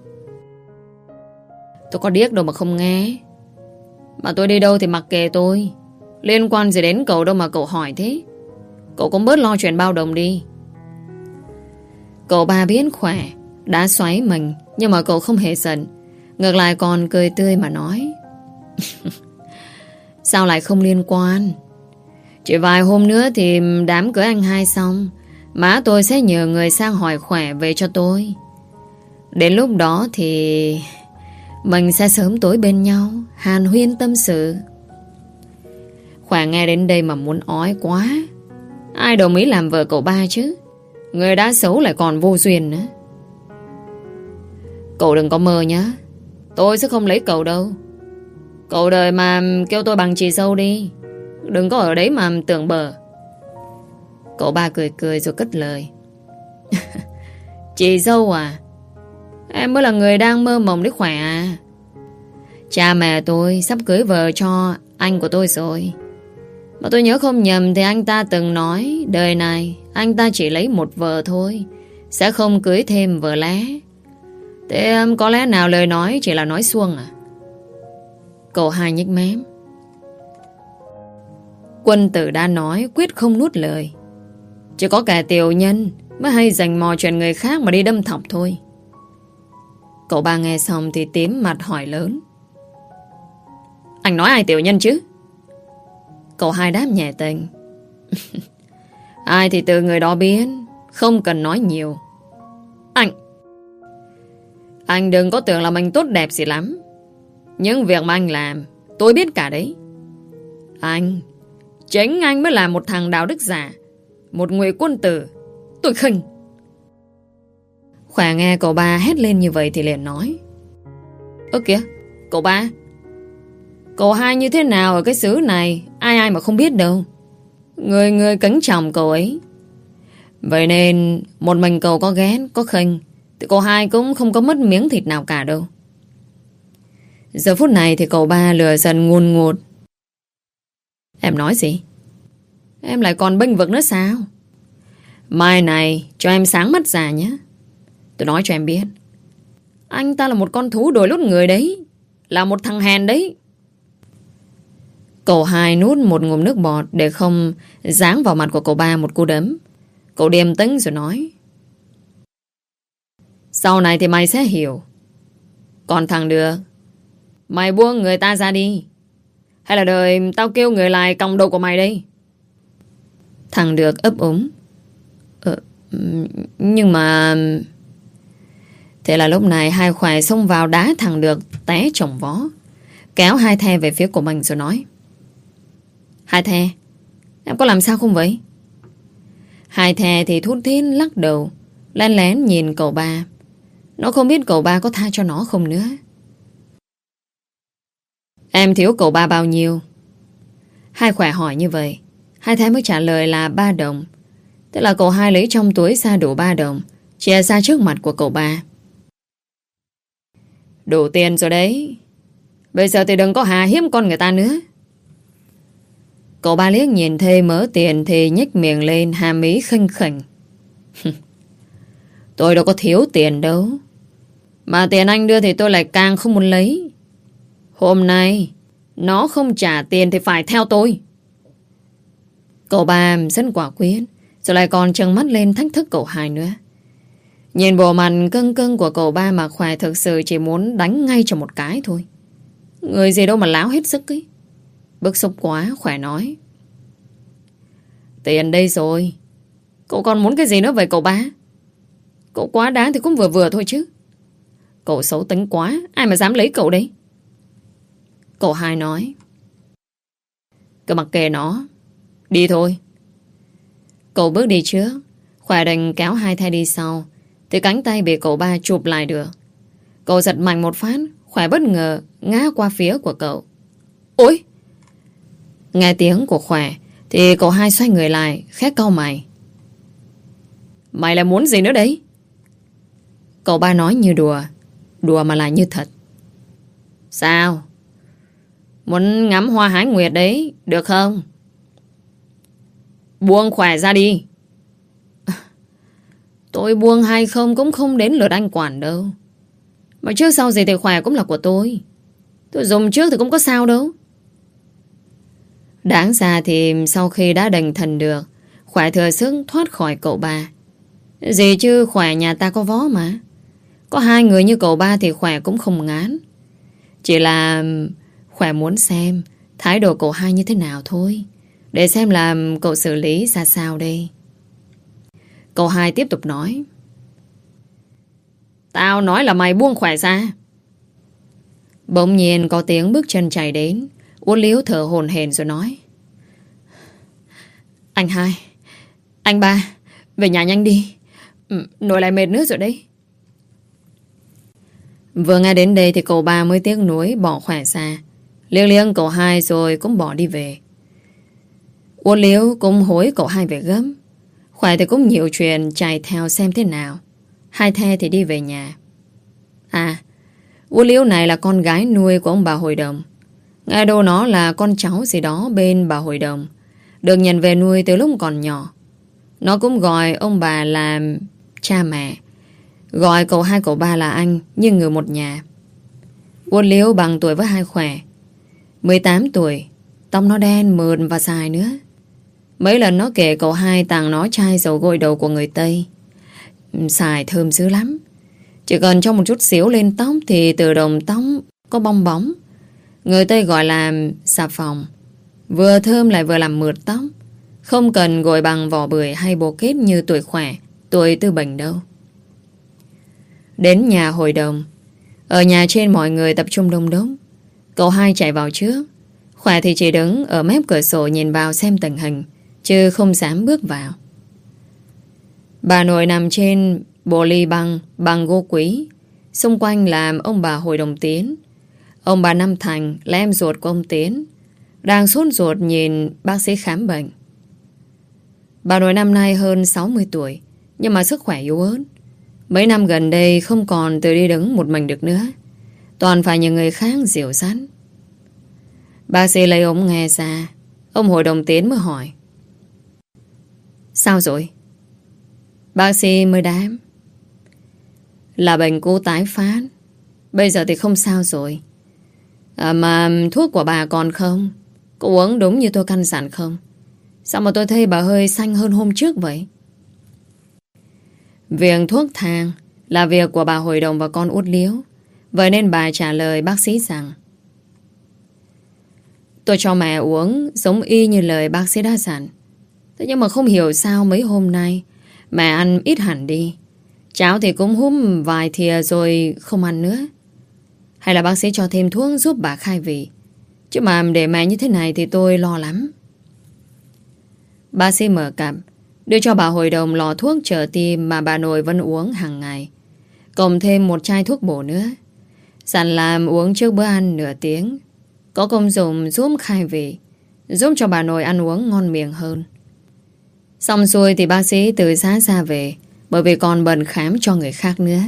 Tôi có điếc đâu mà không nghe. Mà tôi đi đâu thì mặc kệ tôi, liên quan gì đến cậu đâu mà cậu hỏi thế. Cậu cũng bớt lo chuyện bao đồng đi. Cậu ba biết khỏe đã xoáy mình, nhưng mà cậu không hề giận, ngược lại còn cười tươi mà nói. Sao lại không liên quan? Chỉ vài hôm nữa thì đám cưới anh hai xong, má tôi sẽ nhờ người sang hỏi khỏe về cho tôi. Đến lúc đó thì mình sẽ sớm tối bên nhau, hàn huyên tâm sự. Khỏe nghe đến đây mà muốn ói quá. Ai đồng ý làm vợ cậu ba chứ? Người đã xấu lại còn vô duyên nữa. Cậu đừng có mơ nhá, tôi sẽ không lấy cậu đâu. Cậu đời mà kêu tôi bằng chị dâu đi, đừng có ở đấy mà tưởng bờ. Cậu ba cười cười rồi cất lời. Chị dâu à? Em mới là người đang mơ mộng đấy khỏe à. Cha mẹ tôi sắp cưới vợ cho anh của tôi rồi. Mà tôi nhớ không nhầm thì anh ta từng nói đời này anh ta chỉ lấy một vợ thôi, sẽ không cưới thêm vợ lẽ. Thế có lẽ nào lời nói chỉ là nói suông à? Cậu hai nhếch mép. Quân tử đã nói quyết không nuốt lời. Chỉ có kẻ tiểu nhân mới hay giành mò chuyện người khác mà đi đâm thọc thôi. Cậu ba nghe xong thì tím mặt hỏi lớn. Anh nói ai tiểu nhân chứ? Cậu hai đáp nhẹ tình. Ai thì từ người đó biết, không cần nói nhiều. Anh đừng có tưởng là mình tốt đẹp gì lắm. Những việc mà anh làm tôi biết cả đấy. Chính anh mới là một thằng đạo đức giả, một người quân tử. Tôi khinh. Khỏe nghe cậu ba hét lên như vậy thì liền nói. Ơ kìa, cậu ba, cậu hai như thế nào ở cái xứ này ai mà không biết đâu. Người kính trọng cậu ấy. Vậy nên một mình cậu có ghét, có khinh thì cậu hai cũng không có mất miếng thịt nào cả đâu. Giờ phút này thì cậu ba lừa dần ngùn ngụt. Em nói gì? Em lại còn bênh vực nữa sao? Mai này cho em sáng mắt ra nhé. Tôi nói cho em biết, anh ta là một con thú đồi lút người đấy, là một thằng hèn đấy. Cậu hai nuốt một ngụm nước bọt để không giáng vào mặt của cậu ba một cú đấm. Cậu điềm tĩnh rồi nói. Sau này thì mày sẽ hiểu. Còn thằng Được, mày buông người ta ra đi, hay là đời tao kêu người lại còng đầu của mày đây. Thằng Được ấp úng. Nhưng mà... Thế là lúc này hai khỏe xông vào đá thằng Được té chồng vó, kéo hai the về phía của mình rồi nói. Hai the, Em có làm sao không vậy? Hai thè thì thút thít lắc đầu, lén lén nhìn cậu ba. Nó không biết cậu ba có tha cho nó không nữa. Em thiếu cậu ba bao nhiêu? Hai Khỏe hỏi như vậy. Hai Thái mới trả lời là 3 đồng. Tức là cậu hai lấy trong túi ra đủ 3 đồng, chia ra trước mặt của cậu ba. Đủ tiền rồi đấy. Bây giờ thì đừng có hà hiếp con người ta nữa. Cậu ba liếc nhìn Thê mớ tiền thì nhếch miệng lên, hàm ý khinh khỉnh. Tôi đâu có thiếu tiền đâu. Mà tiền anh đưa thì tôi lại càng không muốn lấy. Hôm nay nó không trả tiền thì phải theo tôi. Cậu ba rất quả quyết, rồi lại còn trừng mắt lên thách thức cậu hai nữa. Nhìn bộ mặt cưng cưng của cậu ba mà Khỏe thực sự chỉ muốn đánh ngay cho một cái thôi. Người gì đâu mà láo hết sức ấy. Bức xúc quá, Khỏe nói. Tiền đây rồi. Cậu còn muốn cái gì nữa vậy cậu ba? Cậu quá đáng thì cũng vừa vừa thôi chứ. Cậu xấu tính quá, ai mà dám lấy cậu đấy? Cậu hai nói. Cứ mặc kệ nó. Đi thôi. Cậu bước đi trước. Khỏe đành kéo hai thai đi sau, thì cánh tay bị cậu ba chụp lại được. Cậu giật mạnh một phát. Khỏe bất ngờ ngã qua phía của cậu. Ôi! Nghe tiếng của Khỏe thì cậu hai xoay người lại, khét cau mày. Mày là muốn gì nữa đấy? Cậu ba nói như đùa. Đùa mà là như thật. Sao? Muốn ngắm hoa hái nguyệt đấy, được không? Buông Khỏe ra đi. Tôi buông hay không cũng không đến lượt anh quản đâu. Mà trước sau gì thì Khỏe cũng là của tôi. Tôi dùng trước thì cũng có sao đâu. Đáng ra thì sau khi đã đành thần được, Khỏe thừa sức thoát khỏi cậu ba. Gì chứ Khỏe nhà ta có vó mà. Có hai người như cậu ba thì Khỏe cũng không ngán. Chỉ là Khỏe muốn xem thái độ cậu hai như thế nào thôi, để xem là cậu xử lý ra sao đây. Cậu hai tiếp tục nói. Tao nói là mày buông Khỏe ra. Bỗng nhiên có tiếng bước chân chạy đến. Uốn Liếu thở hổn hển rồi nói. Anh hai, anh ba, về nhà nhanh đi. Nội lại mệt nữa rồi đấy. Vừa nghe đến đây thì cậu ba mới tiếc nuối bỏ Khỏe ra, liếc liếc cậu hai rồi cũng bỏ đi về. Uốn Liếu cũng hối cậu hai về gấp. Khỏe thì cũng nhiều chuyện chạy theo xem thế nào. Hai the thì đi về nhà. À, Uốn Liếu này là con gái nuôi của ông bà Hội Đồng. Nghe đâu nó là con cháu gì đó bên bà Hội Đồng, được nhận về nuôi từ lúc còn nhỏ. Nó cũng gọi ông bà là cha mẹ, gọi cậu hai cậu ba là anh, như người một nhà. Uốn Liếu bằng tuổi với hai Khỏe, 18 tuổi. Tóc nó đen mượt và dài nữa. Mấy lần nó kể cậu hai tặng nó chai dầu gội đầu của người Tây. Xài thơm dữ lắm. Chỉ cần cho một chút xíu lên tóc thì tự động tóc có bong bóng. Người Tây gọi là xà phòng. Vừa thơm lại vừa làm mượt tóc. Không cần gội bằng vỏ bưởi hay bồ kết như tuổi Khỏe, tuổi Tư Bình đâu. Đến nhà Hội Đồng. Ở nhà trên mọi người tập trung đông đúc. Cậu hai chạy vào trước. Khỏe thì chỉ đứng ở mép cửa sổ nhìn vào xem tình hình, chứ không dám bước vào. Bà nội nằm trên bộ ly bằng gỗ quý. Xung quanh là ông bà Hội Đồng Tiến. Ông bà Năm Thành là em ruột của ông Tiến, đang sốt ruột nhìn bác sĩ khám bệnh. Bà nội năm nay hơn 60 tuổi, nhưng mà sức khỏe yếu ớt. Mấy năm gần đây không còn tự đi đứng một mình được nữa, toàn phải nhờ người khác dìu dắt. Bác sĩ lấy ống nghe ra. Ông Hội Đồng Tiến mới hỏi. Sao rồi? Bác sĩ mới đáp. Là bệnh cũ tái phát. Bây giờ thì không sao rồi. Mà thuốc của bà còn không? Có uống đúng như tôi căn dặn không? Sao mà tôi thấy bà hơi xanh hơn hôm trước vậy? Việc thuốc thang là việc của bà Hội Đồng và con Út Liếu. Vậy nên bà trả lời bác sĩ rằng tôi cho mẹ uống giống y như lời bác sĩ đã dặn. Thế nhưng mà không hiểu sao mấy hôm nay mẹ ăn ít hẳn đi. Cháo thì cũng húp vài thìa rồi không ăn nữa. Hay là bác sĩ cho thêm thuốc giúp bà khai vị. Chứ mà để mẹ như thế này thì tôi lo lắm. Bác sĩ mở cặp, đưa cho bà hội đồng lọ thuốc trợ tim mà bà nội vẫn uống hàng ngày, cộng thêm một chai thuốc bổ nữa. Dặn làm uống trước bữa ăn nửa tiếng, có công dụng giúp khai vị, giúp cho bà nội ăn uống ngon miệng hơn. Xong xuôi thì bác sĩ từ xã ra về, bởi vì còn bận khám cho người khác nữa.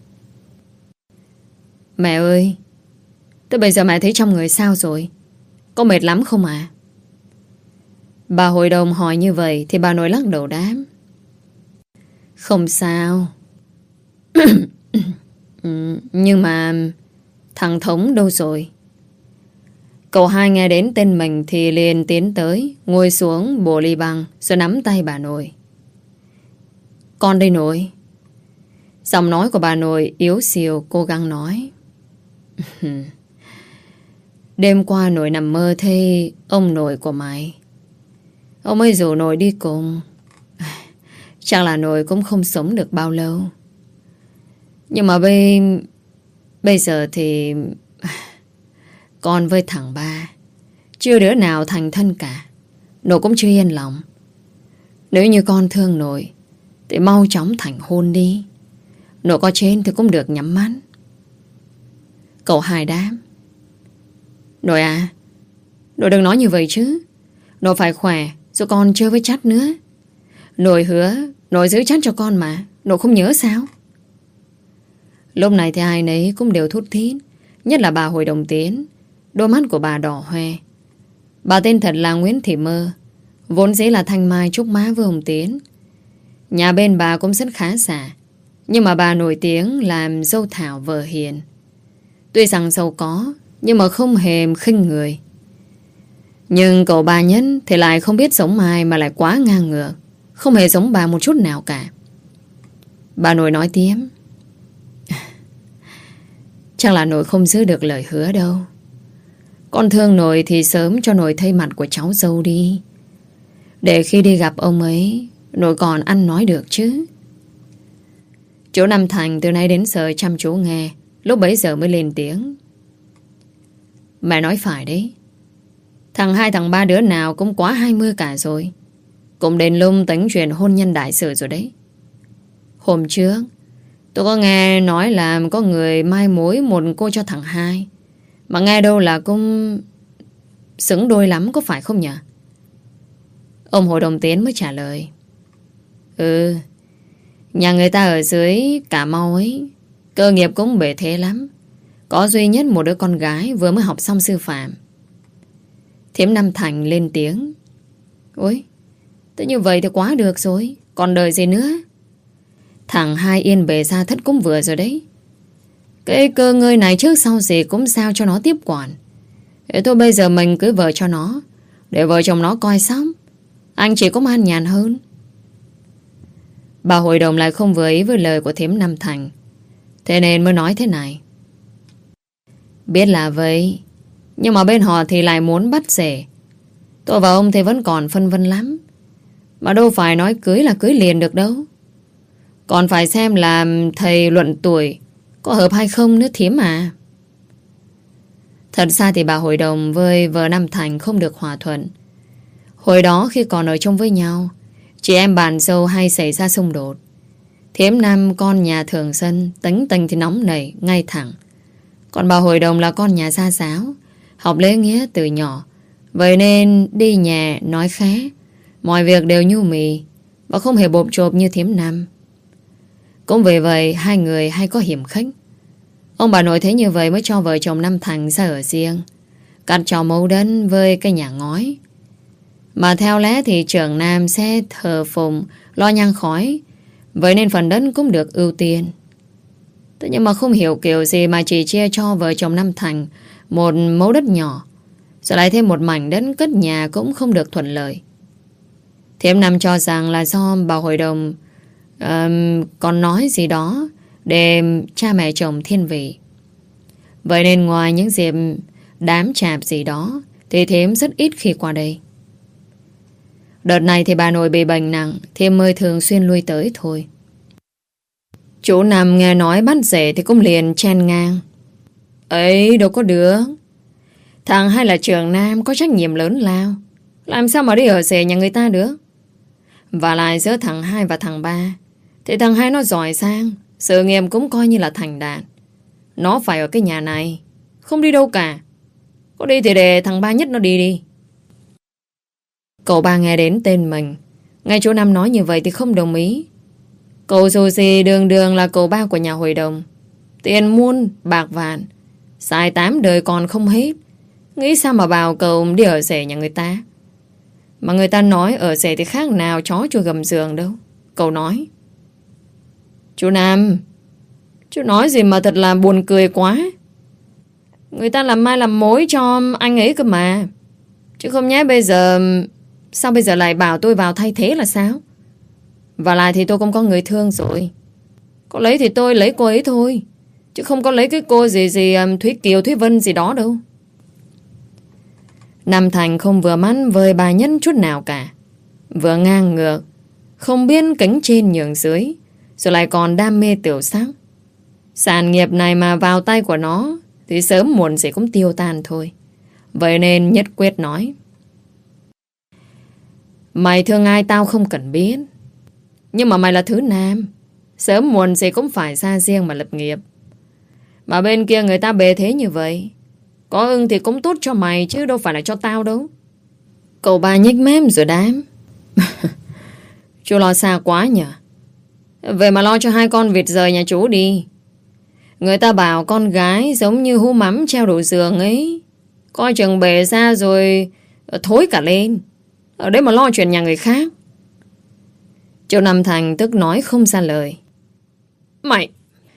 Mẹ ơi, tới bây giờ mẹ thấy trong người sao rồi? Có mệt lắm không ạ? Bà hội đồng hỏi như vậy thì bà nội lắc đầu đáp: Không sao. Nhưng mà thằng Thống đâu rồi? Cậu hai nghe đến tên mình thì liền tiến tới, ngồi xuống bồ ly băng rồi nắm tay bà nội. Con đây nội. Giọng nói của bà nội yếu xìu cố gắng nói. Đêm qua nội nằm mơ thấy ông nội của mày. Ông ấy rủ nội đi cùng. Chắc là nội cũng không sống được bao lâu. Nhưng mà bây giờ thì con với thằng ba chưa đứa nào thành thân cả. Nội cũng chưa yên lòng. Nếu như con thương nội thì mau chóng thành hôn đi. Nội có trên thì cũng được nhắm mắt. Cậu hai đáp: Nội à, nội đừng nói như vậy chứ. Nội phải khỏe rồi con chơi với Chắt nữa. Nội hứa nội giữ Chắt cho con mà. Nội không nhớ sao? Lúc này thì ai nấy cũng đều thút thít, nhất là bà hội đồng Tiến. Đôi mắt của bà đỏ hoe. Bà tên thật là Nguyễn Thị Mơ, vốn dĩ là thanh mai trúc má với ông Tiến. Nhà bên bà cũng rất khá giả, nhưng mà bà nổi tiếng làm dâu thảo vợ hiền. Tuy rằng giàu có, nhưng mà không hề khinh người. Nhưng cậu bà Nhân thì lại không biết giống ai mà lại quá ngang ngược, không hề giống bà một chút nào cả. Bà nội nói tiếp: Chắc là nội không giữ được lời hứa đâu. Con thương nội thì sớm cho nội thấy mặt của cháu dâu đi, để khi đi gặp ông ấy nội còn ăn nói được chứ. Chú Nam Thành từ nay đến giờ chăm chú nghe, lúc bấy giờ mới lên tiếng: Mẹ nói phải đấy. Thằng hai thằng ba đứa nào cũng quá 20 cả rồi, cũng đến lung tính chuyện hôn nhân đại sự rồi đấy. Hôm trước tôi có nghe nói là có người mai mối một cô cho thằng hai, mà nghe đâu là cũng xứng đôi lắm, có phải không nhỉ? Ông hội đồng Tiến mới trả lời: Nhà người ta ở dưới Cà Mau ấy, cơ nghiệp cũng bể thế lắm. Có duy nhất một đứa con gái vừa mới học xong sư phạm. Thím Nam Thành lên tiếng: Ôi, thế như vậy thì quá được rồi, còn đợi gì nữa? Thằng hai yên bề gia thất cũng vừa rồi đấy. Cái cơ ngơi này trước sau gì cũng sao cho nó tiếp quản. Thế thôi bây giờ mình cưới vợ cho nó, để vợ chồng nó coi xong, anh chỉ có an nhàn hơn. Bà hội đồng lại không vừa ý với lời của thím Nam Thành, thế nên mới nói thế này: Biết là vậy, nhưng mà bên họ thì lại muốn bắt rể. Tôi và ông thì vẫn còn phân vân lắm, mà đâu phải nói cưới là cưới liền được đâu. Còn phải xem là thầy luận tuổi có hợp hay không nữa thím à. Thật ra thì bà hội đồng với vợ Nam Thành không được hòa thuận. Hồi đó khi còn ở chung với nhau, chị em bạn dâu hay xảy ra xung đột. Thím Nam con nhà thường dân, tính tình thì nóng nảy, ngay thẳng. Còn bà hội đồng là con nhà gia giáo, học lễ nghĩa từ nhỏ, vậy nên đi nhà nói khẽ, mọi việc đều nhu mì và không hề bộp chộp như thím Nam. Cũng vì vậy hai người hay có hiểm khích. Ông bà nội thấy như vậy mới cho vợ chồng Nam Thành ra ở riêng, cắt cho mẫu đất với cái nhà ngói. Mà theo lẽ thì trưởng Nam sẽ thờ phụng, lo nhang khói, vậy nên phần đất cũng được ưu tiên. Thế nhưng mà không hiểu kiểu gì mà chỉ chia cho vợ chồng Nam Thành một mẫu đất nhỏ, rồi lại thêm một mảnh đất cất nhà cũng không được thuận lợi. Thím Nam cho rằng là do bà hội đồng còn nói gì đó để cha mẹ chồng thiên vị. Vậy nên ngoài những dịp đám chạp gì đó thì thím rất ít khi qua đây. Đợt này thì bà nội bị bệnh nặng, thím mới thường xuyên lui tới thôi. Chú Nam nghe nói bắt rể thì cũng liền chen ngang: Ấy đâu có được. Thằng hai là trưởng Nam có trách nhiệm lớn lao, làm sao mà đi ở rể nhà người ta được. Và lại giữa thằng 2 và thằng 3 thì thằng 2 nó giỏi sang, sự nghiệp cũng coi như là thành đạt. Nó phải ở cái nhà này, không đi đâu cả. Có đi thì để thằng 3 Nhất nó đi đi. Cậu ba nghe đến tên mình, ngay chỗ Năm nói như vậy thì không đồng ý. Cậu dù gì đường đường là cậu ba của nhà hội đồng, tiền muôn bạc vạn, xài 8 đời còn không hết. Nghĩ sao mà bảo cậu đi ở rể nhà người ta. Mà người ta nói ở rể thì khác nào chó chui gầm giường đâu. Cậu nói: chú Nam, chú nói gì mà thật là buồn cười quá. Người ta làm mai làm mối cho anh ấy cơ mà. Chứ không nhé bây giờ. Sao bây giờ lại bảo tôi vào thay thế là sao? Và lại thì tôi cũng có người thương rồi. Có lấy thì tôi lấy cô ấy thôi, chứ không có lấy cái cô gì Thúy Kiều, Thúy Vân gì đó đâu. Nam Thành không vừa mắt với bà Nhân chút nào cả. Vừa ngang ngược, không biết cánh trên nhường dưới, rồi lại còn đam mê tiểu sắc. Sản nghiệp này mà vào tay của nó thì sớm muộn sẽ cũng tiêu tan thôi. Vậy nên nhất quyết nói: mày thương ai tao không cần biết, nhưng mà mày là thứ nam, sớm muộn sẽ cũng phải ra riêng mà lập nghiệp. Mà bên kia người ta bề thế như vậy, có ưng thì cũng tốt cho mày, chứ đâu phải là cho tao đâu. Cậu ba nhếch mép rồi đáp: chú lo xa quá nhỉ. Vậy mà lo cho 2 con vịt rời nhà chú đi. Người ta bảo con gái giống như hũ mắm treo đổ giường ấy, coi chừng bể ra rồi thối cả lên. Ở đây mà lo chuyện nhà người khác. Châu Nam Thành tức nói không ra lời. Mày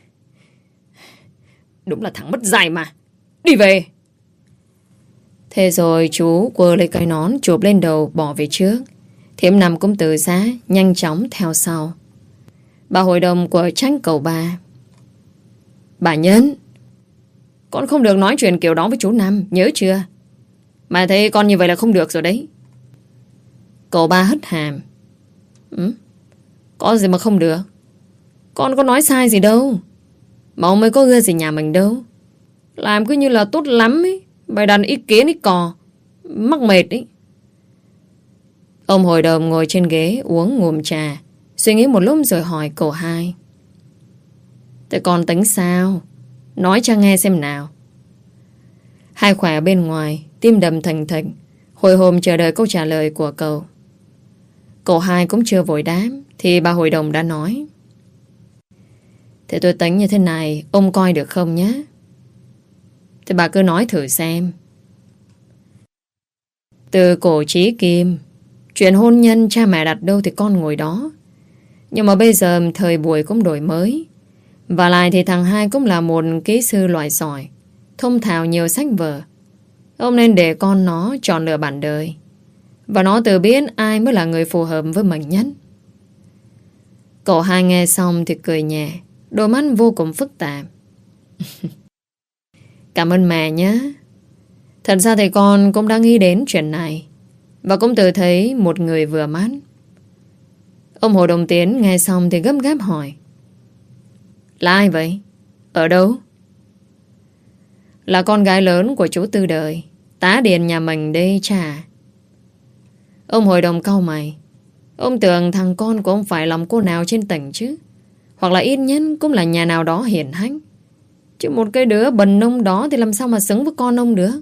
đúng là thằng mất dạy mà. Đi về. Thế rồi chú quơ lấy cái nón chụp lên đầu bỏ về trước. Thiểm Năm cũng từ giá nhanh chóng theo sau. Bà hội đồng của trách cậu ba: bà Nhân, con không được nói chuyện kiểu đó với chú Năm, nhớ chưa? Mà thấy con như vậy là không được rồi đấy. Cậu ba hất hàm: có gì mà không được? Con có nói sai gì đâu. Mà ông mới có ưa gì nhà mình đâu. Làm cứ như là tốt lắm ấy, bày đặt ý kiến ý cò, mắc mệt ấy. Ông hội đồng ngồi trên ghế uống ngụm trà, suy nghĩ một lúc rồi hỏi cậu hai: thế con tính sao? Nói cho nghe xem nào. Hai khỏe bên ngoài, tim đầm thình thịch, hồi hộp chờ đợi câu trả lời của cậu. Cậu hai cũng chưa vội đáp thì bà hội đồng đã nói: thế tôi tính như thế này, ông coi được không nhé? Thế bà cứ nói thử xem. Từ cổ chí kim, chuyện hôn nhân cha mẹ đặt đâu thì con ngồi đó. Nhưng mà bây giờ thời buổi cũng đổi mới. Và lại thì thằng hai cũng là một kỹ sư loại giỏi, thông thạo nhiều sách vở. Ông nên để con nó chọn lựa bạn đời, và nó tự biết ai mới là người phù hợp với mình nhất. Cậu hai nghe xong thì cười nhẹ, đôi mắt vô cùng phức tạp. Cảm ơn mẹ nhé. Thật ra thì con cũng đã nghĩ đến chuyện này, và cũng tự thấy một người vừa mắt. Ông Hồ Đồng Tiến nghe xong thì gấp gáp hỏi: là ai vậy? Ở đâu? Là con gái lớn của chú Tư Đời, tá điền nhà mình đây cha. Ông hội đồng cau mày. Ông tưởng thằng con của ông phải làm cô nào trên tỉnh chứ, hoặc là ít nhất cũng là nhà nào đó hiển hách. Chứ một cái đứa bần nông đó thì làm sao mà xứng với con ông được.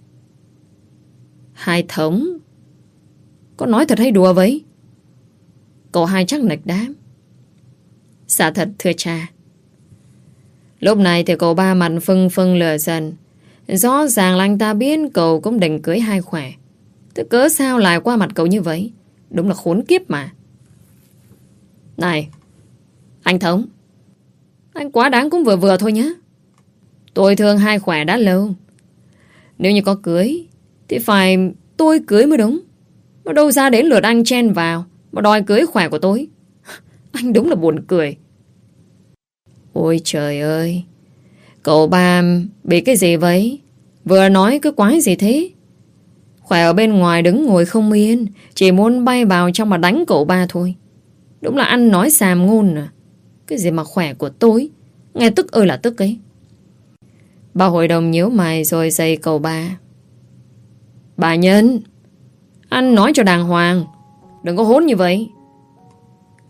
Hai thống, có nói thật hay đùa vậy? Cậu hai chắc nịch đáp: dạ thật thưa cha. Lúc này thì cậu ba mặt phưng phưng lửa dần. Rõ ràng là anh ta biết cậu cũng định cưới hai khỏe. Thế cớ sao lại qua mặt cậu như vậy? Đúng là khốn kiếp mà. Này anh Thống, anh quá đáng cũng vừa vừa thôi nhé. Tôi thương hai khỏe đã lâu. Nếu như có cưới thì phải tôi cưới mới đúng. Mà đâu ra đến lượt anh chen vào mà đòi cưới khỏe của tôi. Anh đúng là buồn cười. Ôi trời ơi, cậu ba bị cái gì vậy? Vừa nói cái quái gì thế? Khỏe ở bên ngoài đứng ngồi không yên, chỉ muốn bay vào trong mà đánh cậu ba thôi. Đúng là ăn nói xàm ngôn à. Cái gì mà khỏe của tôi, nghe tức ơi là tức ấy. Bà hội đồng nhíu mày rồi giày cậu ba: bà Nhân, anh nói cho đàng hoàng, đừng có hỗn như vậy.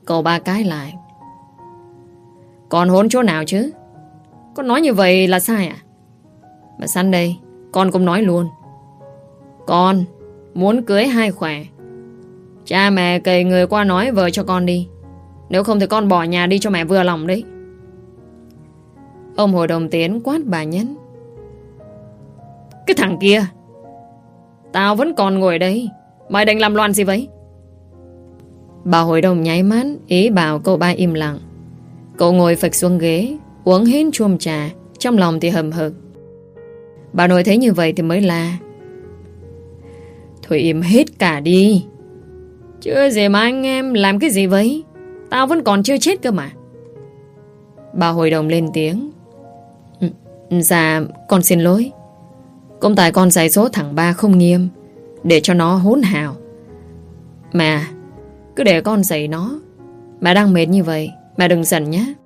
Cậu ba cái lại. Con hôn chỗ nào chứ? Con nói như vậy là sai à? Mà sẵn đây, con cũng nói luôn. Con muốn cưới hai khỏe. Cha mẹ cày người qua nói vợ cho con đi. Nếu không thì con bỏ nhà đi cho mẹ vừa lòng đấy. Ông hội đồng tiến quát bà Nhân. Cái thằng kia, tao vẫn còn ngồi đây, mày định làm loạn gì vậy? Bà hội đồng nháy mắt ý bảo cậu ba im lặng. Cậu ngồi phịch xuống ghế, uống hết chuông trà, trong lòng thì hầm hực. Bà nội thấy như vậy thì mới la. Thôi im hết cả đi. Chưa gì mà anh em làm cái gì vậy? Tao vẫn còn chưa chết cơ mà. Bà hội đồng lên tiếng. Dạ con xin lỗi. Cũng tại con dạy số thằng ba không nghiêm, để cho nó hỗn hào. Mà cứ để con dạy nó. Mẹ đang mệt như vậy, mẹ đừng giận nhé.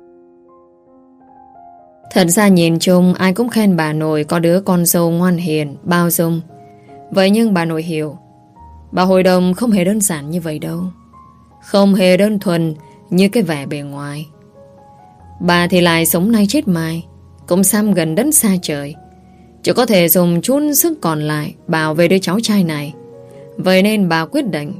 Thật ra nhìn chung ai cũng khen bà nội có đứa con dâu ngoan hiền, bao dung. Vậy nhưng bà nội hiểu, bà hội đồng không hề đơn giản như vậy đâu. Không hề đơn thuần như cái vẻ bề ngoài. Bà thì lại sống nay chết mai, cũng xăm gần đất xa trời, chỉ có thể dùng chút sức còn lại bảo vệ đứa cháu trai này. Vậy nên bà quyết định.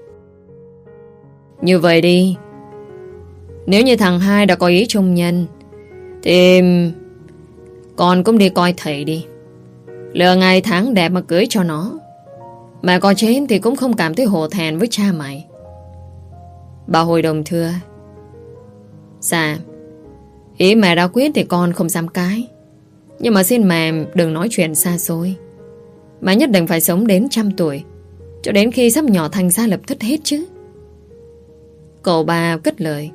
Như vậy đi, nếu như thằng hai đã có ý trung nhân thì con cũng đi coi thầy đi. Lựa ngày tháng đẹp mà cưới cho nó. Mà có chết thì cũng không cảm thấy hổ thẹn với cha mày. Bà hội đồng thưa. Dạ, ý mẹ đã quyết thì con không dám cãi. Nhưng mà xin mẹ đừng nói chuyện xa xôi. Mẹ nhất định phải sống đến 100 tuổi, cho đến khi sắp nhỏ thành ra lập thất hết chứ. Cậu bà cất lời.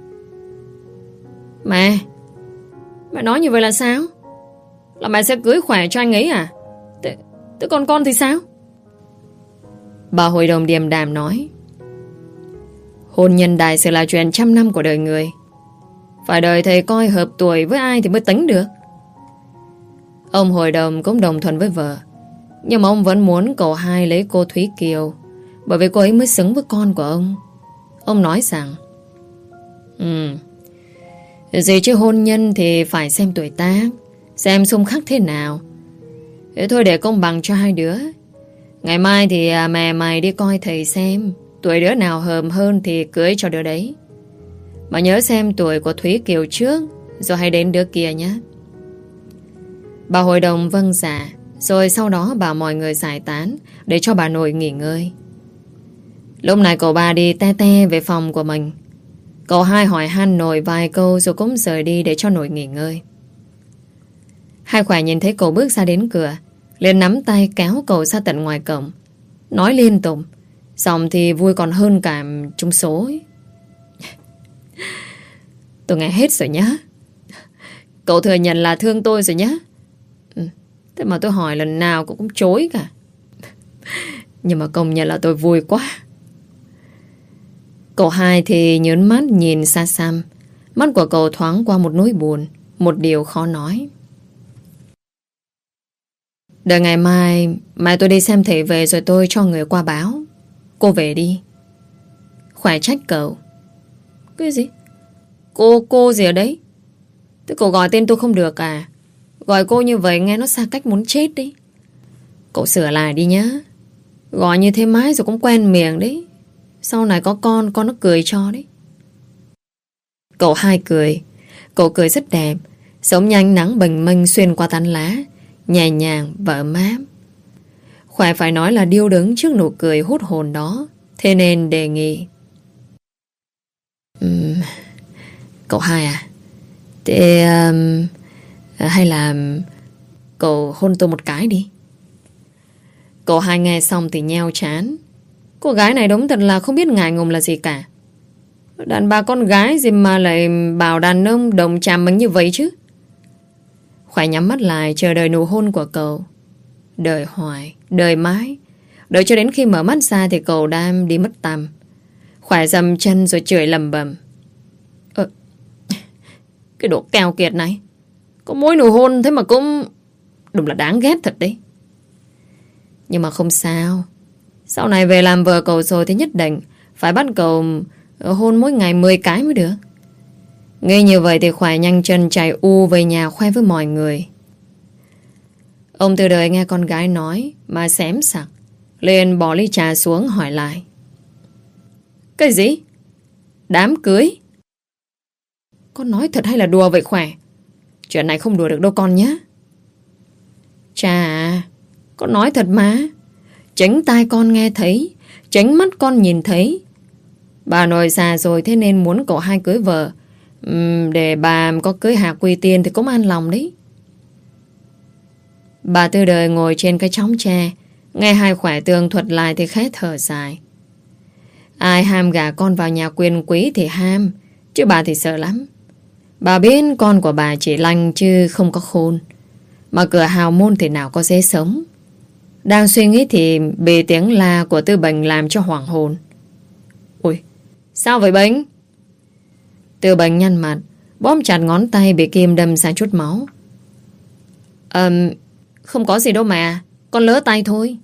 Mẹ nói như vậy là sao? Là mẹ sẽ cưới khỏe cho anh ấy à? Thế còn con thì sao? Bà hội đồng điềm đạm nói. Hôn nhân đại sự là chuyện 100 năm của đời người. Phải đợi thầy coi hợp tuổi với ai thì mới tính được. Ông hội đồng cũng đồng thuận với vợ. Nhưng mà ông vẫn muốn cậu hai lấy cô Thúy Kiều, bởi vì cô ấy mới xứng với con của ông. Ông nói rằng gì chứ hôn nhân thì phải xem tuổi tác, xem xung khắc thế nào. Thế thôi để công bằng cho hai đứa. Ngày mai thì mẹ mày đi coi thầy xem tuổi đứa nào hợp hơn thì cưới cho đứa đấy. Mà nhớ xem tuổi của Thúy Kiều trước, rồi hãy đến đứa kia nhé. Bà hội đồng vâng dạ. Rồi sau đó bảo mọi người giải tán để cho bà nội nghỉ ngơi. Lúc này cậu ba đi te te về phòng của mình. Cậu hai hỏi han nội vài câu rồi cũng rời đi để cho nội nghỉ ngơi. Hai khỏe nhìn thấy cậu bước ra đến cửa, liền nắm tay kéo cậu ra tận ngoài cổng, nói liên tục, giọng thì vui còn hơn cả trúng số ấy. Tôi nghe hết rồi nhá. Cậu thừa nhận là thương tôi rồi nhá. Thế mà tôi hỏi lần nào cậu cũng chối cả. Nhưng mà công nhận là tôi vui quá. Cậu hai thì nhớn mắt nhìn xa xăm. Mắt của cậu thoáng qua một nỗi buồn, một điều khó nói. Đợi ngày mai tôi đi xem thầy về rồi tôi cho người qua báo. Cô về đi. Khỏe trách cậu. Cái gì? Cô gì ở đấy? Thế cậu gọi tên tôi không được à? Gọi cô như vậy nghe nó xa cách muốn chết đấy. Cậu sửa lại đi nhá. Gọi như thế mãi rồi cũng quen miệng đấy. Sau này có con nó cười cho đấy. Cậu hai cười. Cậu cười rất đẹp, giống như ánh nắng bình minh xuyên qua tán lá, nhẹ nhàng và ấm áp. Khỏe phải nói là điêu đứng trước nụ cười hút hồn đó. Thế nên đề nghị. Cậu hai à? Thế hay là cậu hôn tôi một cái đi. Cậu hai nghe xong thì nheo chán. Cô gái này đúng thật là không biết ngại ngùng là gì cả. Đàn bà con gái gì mà lại bảo đàn ông đồng chạm mình như vậy chứ. Khỏe nhắm mắt lại chờ đợi nụ hôn của cậu. Đợi hoài, đợi mãi. Đợi cho đến khi mở mắt ra thì cậu đang đi mất tăm. Khỏe dầm chân rồi chửi lầm bầm. Cái đồ keo kiệt này, có mỗi nụ hôn thế mà cũng đúng là đáng ghét thật đấy. Nhưng mà không sao. Sau này về làm vợ cậu rồi thì nhất định phải bắt cậu hôn mỗi ngày 10 cái mới được. Nghe như vậy thì Khỏe nhanh chân chạy u về nhà khoe với mọi người. Ông Tư Đời nghe con gái nói mà xém sặc, liền bỏ ly trà xuống hỏi lại. Cái gì? Đám cưới? Con nói thật hay là đùa vậy Khỏe? Chuyện này không đùa được đâu con nhé. Chà à, con nói thật mà. Chính tai con nghe thấy, chính mắt con nhìn thấy. Bà nội già rồi thế nên muốn cậu hai cưới vợ. Để bà có cưới hạ quy tiên thì cũng an lòng đấy. Bà Tư Đời ngồi trên cái chóng tre, nghe hai Khỏe tường thuật lại thì khẽ thở dài. Ai ham gả con vào nhà quyền quý thì ham, chứ bà thì sợ lắm. Bà biết con của bà chỉ lành chứ không có khôn, mà cửa hào môn thì nào có dễ sống. Đang suy nghĩ thì bị tiếng la của Tư Bình làm cho hoảng hồn. Ui, sao vậy Bình? Tư Bình nhăn mặt, bóp chặt ngón tay bị kim đâm ra chút máu. Không có gì đâu mà, con lỡ tay thôi.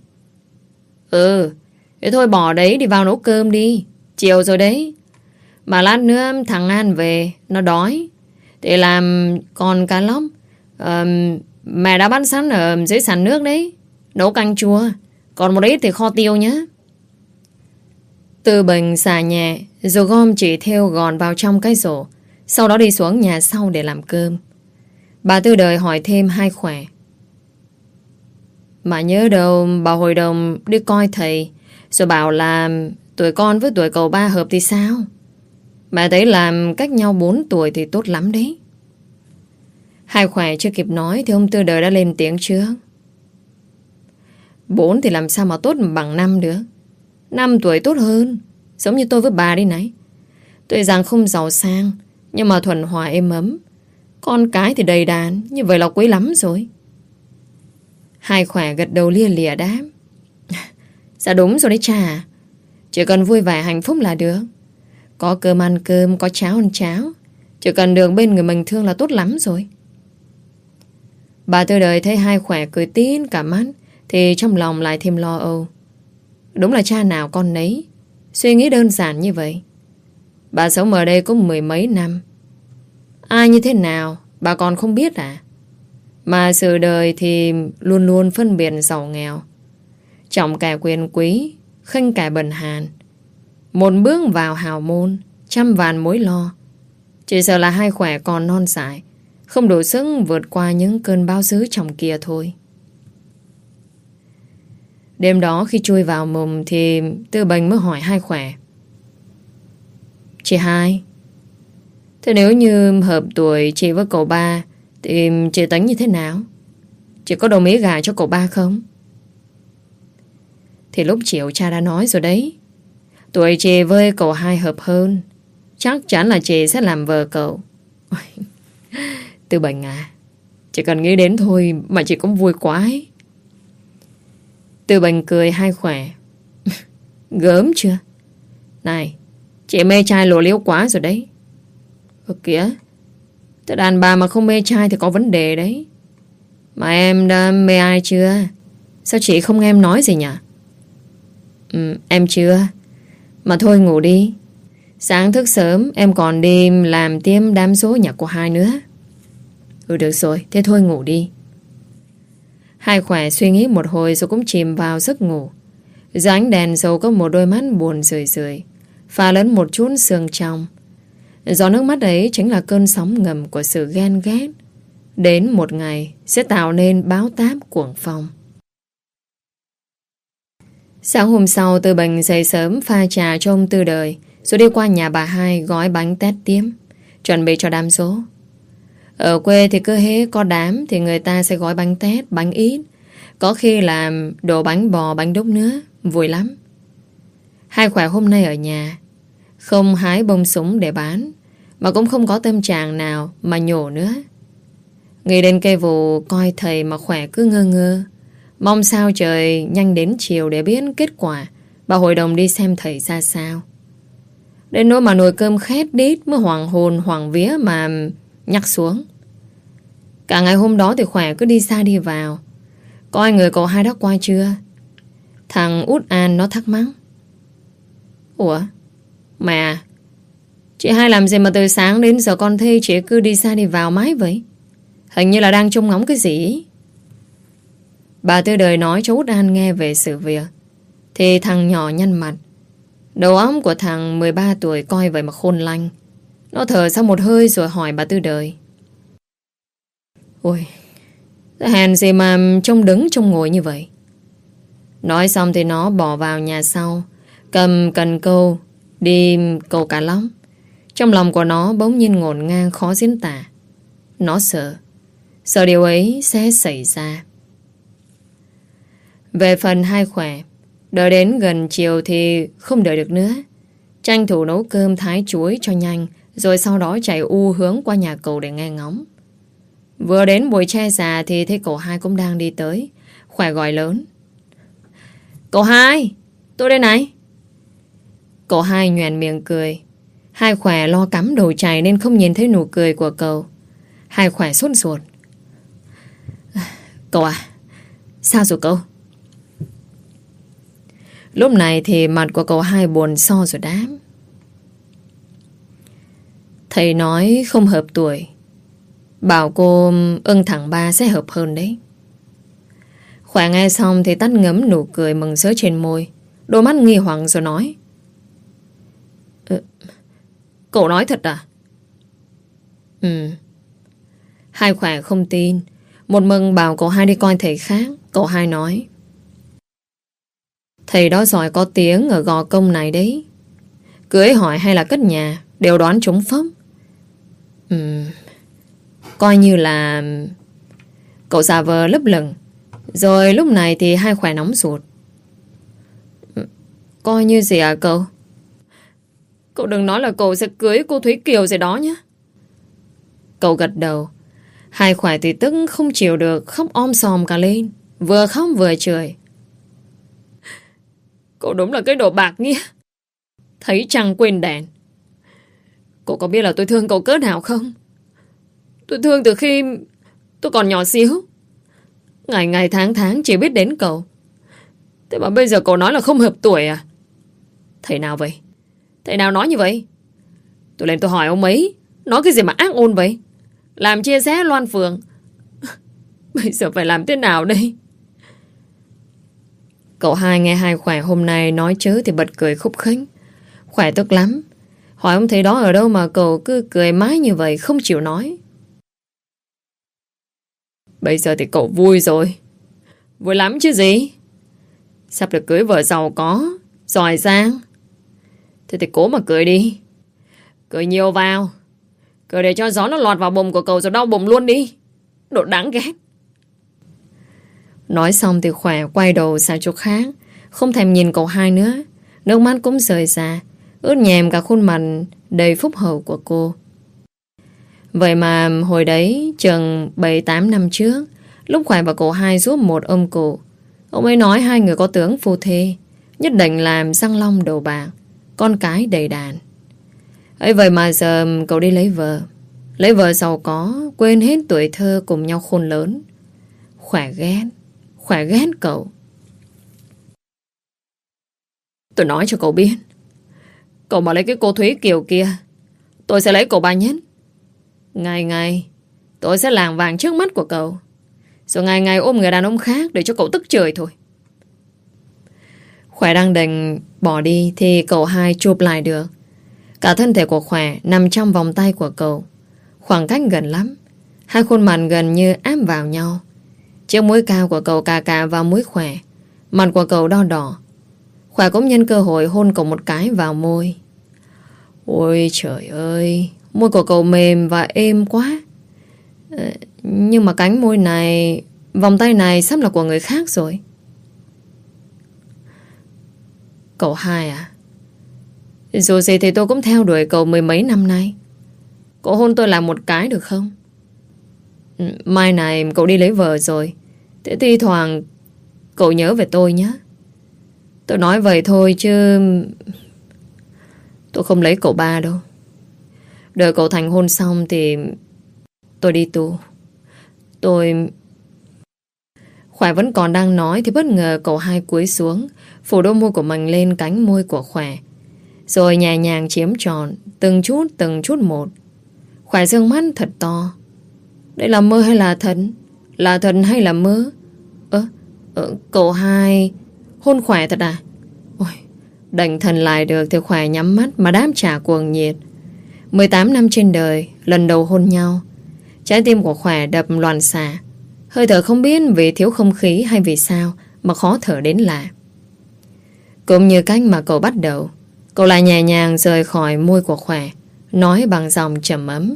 Thế thôi bỏ đấy đi vào nấu cơm đi, chiều rồi đấy. Mà lát nữa thằng An về, nó đói thì làm con cá lóc. Mẹ đã bán sẵn ở dưới sàn nước đấy, nấu canh chua. Còn một ít thì kho tiêu nhé. Tư Bình xả nhẹ rồi gom chỉ thêu gòn vào trong cái rổ, sau đó đi xuống nhà sau để làm cơm. Bà Tư Đời hỏi thêm hai Khỏe. Mà nhớ đâu bà hồi đồng đi coi thầy, rồi bảo là tuổi con với tuổi cậu ba hợp thì sao? Mẹ thấy làm cách nhau 4 tuổi thì tốt lắm đấy. Hai Khỏe chưa kịp nói thì ông Tư Đời đã lên tiếng trước. 4 thì làm sao mà tốt bằng 5 được. 5 tuổi tốt hơn, giống như tôi với bà đi này. Tuy rằng không giàu sang, nhưng mà thuần hòa êm ấm. Con cái thì đầy đàn, như vậy là quý lắm rồi. Hai Khỏe gật đầu lia lịa đáp. Dạ đúng rồi đấy cha. Chỉ cần vui vẻ hạnh phúc là được. Có cơm ăn cơm, có cháo ăn cháo. Chỉ cần được bên người mình thương là tốt lắm rồi. Bà Tư Đời thấy hai Khỏe cười tín cả mắt thì trong lòng lại thêm lo âu. Đúng là cha nào con nấy, suy nghĩ đơn giản như vậy. Bà sống ở đây cũng 10 mấy năm, ai như thế nào bà còn không biết à? Mà sự đời thì luôn luôn phân biệt giàu nghèo, trọng kẻ quyền quý, khinh kẻ bần hàn. Một bước vào hào môn, trăm vạn mối lo. Chỉ sợ là hai Khỏe còn non dại, không đủ sức vượt qua những cơn bão dữ trong kia thôi. Đêm đó khi chui vào mùng thì Tư Bình mới hỏi hai Khỏe. Chị hai, thế nếu như hợp tuổi chị với cậu ba thì chị tính như thế nào? Chị có đồng ý gả cho cậu ba không? Thì lúc chiều cha đã nói rồi đấy. Tuổi chị với cậu hai hợp hơn, chắc chắn là chị sẽ làm vợ cậu. Tư Bình à, chỉ cần nghĩ đến thôi mà chị cũng vui quá ấy. Tư Bình cười hai Khỏe. Gớm chưa? Này, chị mê trai lộ liễu quá rồi đấy. Kìa, thế đàn bà mà không mê trai thì có vấn đề đấy. Mà em đã mê ai chưa? Sao chị không nghe em nói gì nhỉ? Em chưa. Mà thôi ngủ đi. Sáng thức sớm em còn đi làm tiếp đám số nhà của hai nữa. Được rồi, thế thôi ngủ đi. Hai Khỏe suy nghĩ một hồi rồi cũng chìm vào giấc ngủ. Dưới ánh đèn dầu có một đôi mắt buồn rười rượi, pha lẫn một chút sương trong. Giọt nước mắt ấy chính là cơn sóng ngầm của sự ghen ghét. Đến một ngày sẽ tạo nên bão táp cuồng phong. Sáng hôm sau Tư Bình dậy sớm pha trà cho ông Tư Đời, rồi đi qua nhà bà hai gói bánh tét tiếp, chuẩn bị cho đám số. Ở quê thì cứ hễ có đám thì người ta sẽ gói bánh tét, bánh ít, có khi làm đồ bánh bò, bánh đúc nữa, vui lắm. Hai Khỏe hôm nay ở nhà, không hái bông súng để bán, mà cũng không có tâm trạng nào mà nhổ nữa. Nghĩ đến cây vụ coi thầy mà Khỏe cứ ngơ ngơ, mong sao trời nhanh đến chiều để biết kết quả bà hội đồng đi xem thầy ra sao. Đến nỗi mà nồi cơm khét đít mới hoàng hồn hoàng vía mà nhắc xuống. Cả ngày hôm đó thì Khỏe cứ đi xa đi vào, coi người cậu hai đã qua chưa. Thằng Út An nó thắc mắc. Ủa, mà Chị hai làm gì mà từ sáng đến giờ con thấy chị cứ đi ra đi vào mãi vậy? Hình như là đang trông ngóng cái gì. Bà Tư Đời nói cho Út An nghe về sự việc. Thì thằng nhỏ nhăn mặt. Đầu óc của thằng 13 tuổi coi vậy mà khôn lanh. Nó thở sau một hơi rồi hỏi bà Tư Đời. Ôi, hèn gì mà trông đứng trông ngồi như vậy. Nói xong thì nó bỏ vào nhà sau, cầm cần câu, đi câu cá lóc. Trong lòng của nó bỗng nhiên ngổn ngang khó diễn tả. Nó sợ điều ấy sẽ xảy ra. Về phần hai khỏe, đợi đến gần chiều thì không đợi được nữa. Tranh thủ nấu cơm thái chuối cho nhanh, rồi sau đó chạy hướng qua nhà cậu để nghe ngóng. Vừa đến bụi tre già thì thấy cậu hai cũng đang đi tới. Khỏe gọi lớn. Cậu hai, tôi đây này. Cậu hai nhoẻn miệng cười. Hai Khỏe lo cắm đầu chày nên không nhìn thấy nụ cười của cậu. Hai Khỏe sốt ruột. Cậu à, sao rồi cậu? Lúc này thì mặt của cậu hai buồn so rồi đáp. Thầy nói không hợp tuổi. Bảo cô ưng thằng ba sẽ hợp hơn đấy. Khỏe nghe xong thì tắt ngấm nụ cười mừng rỡ trên môi. Đôi mắt nghi hoặc rồi nói. Cậu nói thật à? Ừ. Hai Khỏe không tin. Một mừng bảo cậu hai đi coi thầy khác. Cậu hai nói. Thầy đó giỏi có tiếng ở Gò Công này đấy. Cưới hỏi hay là cất nhà đều đoán trúng phốc. Coi như là cậu giả vờ lấp lửng. Rồi lúc này thì hai Khỏe nóng ruột. Coi như gì à cậu? Cậu đừng nói là cậu sẽ cưới cô Thúy Kiều gì đó nhé. Cậu gật đầu. Hai Khỏe thì tức không chịu được, khóc om sòm cả lên. Vừa khóc vừa chửi. Cậu đúng là cái đồ bạc nghĩa. Thấy trăng quên đèn. Cậu có biết là tôi thương cậu cỡ nào không? Tôi thương từ khi tôi còn nhỏ xíu. Ngày ngày tháng tháng chỉ biết đến cậu. Thế mà bây giờ cậu nói là không hợp tuổi à? Thầy nào vậy? Thầy nào nói như vậy? Tôi lên tôi hỏi ông ấy. Nói cái gì mà ác ôn vậy? Làm chia rẽ loan phường. Bây giờ phải làm thế nào đây? Cậu hai nghe hai Khỏe hôm nay nói chớ thì bật cười khúc khích. Khỏe tức lắm. Hỏi ông thầy đó ở đâu mà cậu cứ cười mãi như vậy không chịu nói. Bây giờ thì cậu vui rồi. Vui lắm chứ gì. Sắp được cưới vợ giàu có, giỏi giang. Thế thì cố mà cười đi. Cười nhiều vào. Cười để cho gió nó lọt vào bụng của cậu rồi đau bụng luôn đi. Đồ đáng ghét. Nói xong thì Khỏe quay đầu sang chỗ khác. Không thèm nhìn cậu hai nữa. Nước mắt cũng rơi ra, ướt nhèm cả khuôn mặt đầy phúc hậu của cô. Vậy mà hồi đấy chừng 7-8 năm trước, lúc Khỏe và cậu hai giúp một ông cụ, ông ấy nói hai người có tướng phu thê, nhất định làm răng long đầu bạc, con cái đầy đàn. Ấy vậy mà giờ cậu đi lấy vợ. Lấy vợ giàu có, quên hết tuổi thơ cùng nhau khôn lớn. Khỏe ghét cậu. Tôi nói cho cậu biết, cậu mà lấy cái cô Thúy Kiều kia, tôi sẽ lấy cậu ba nhất. Ngày ngày tôi sẽ làng vàng trước mắt của cậu, rồi ngày ngày ôm người đàn ông khác để cho cậu tức trời thôi. Khỏe đang định bỏ đi thì cậu hai chụp lại được. Cả thân thể của Khỏe nằm trong vòng tay của cậu. Khoảng cách gần lắm. Hai khuôn mặt gần như áp vào nhau. Chiếc mũi cao của cậu cà vào mũi Khỏe. Mặt của cậu đo đỏ. Khỏe cũng nhân cơ hội hôn cậu một cái vào môi. Ôi trời ơi, môi của cậu mềm và êm quá. Nhưng mà cánh môi này, vòng tay này sắp là của người khác rồi. Cậu hai à? Dù gì thì tôi cũng theo đuổi cậu mười mấy năm nay. Cậu hôn tôi làm một cái được không? Mai này cậu đi lấy vợ rồi, thế thi thoảng cậu nhớ về tôi nhé. Tôi nói vậy thôi chứ tôi không lấy cậu ba đâu. Đợi cậu thành hôn xong thì tôi đi tù. Khỏe vẫn còn đang nói thì bất ngờ cậu hai cúi xuống, phủ đôi môi của mình lên cánh môi của Khỏe, rồi nhẹ nhàng chiếm trọn từng chút một. Khỏe dương mắt thật to. Đây là mơ hay là thật? Là thật hay là mơ? Cậu hai hôn Khỏe thật à? Ôi, đành thần lại được thì Khỏe nhắm mắt mà đáp trả cuồng nhiệt. 18 năm trên đời, lần đầu hôn nhau. Trái tim của Khỏe đập loạn xạ. Hơi thở không biết vì thiếu không khí hay vì sao mà khó thở đến lạ. Cũng như cách mà cậu bắt đầu, cậu lại nhẹ nhàng rời khỏi môi của Khỏe, nói bằng giọng trầm ấm.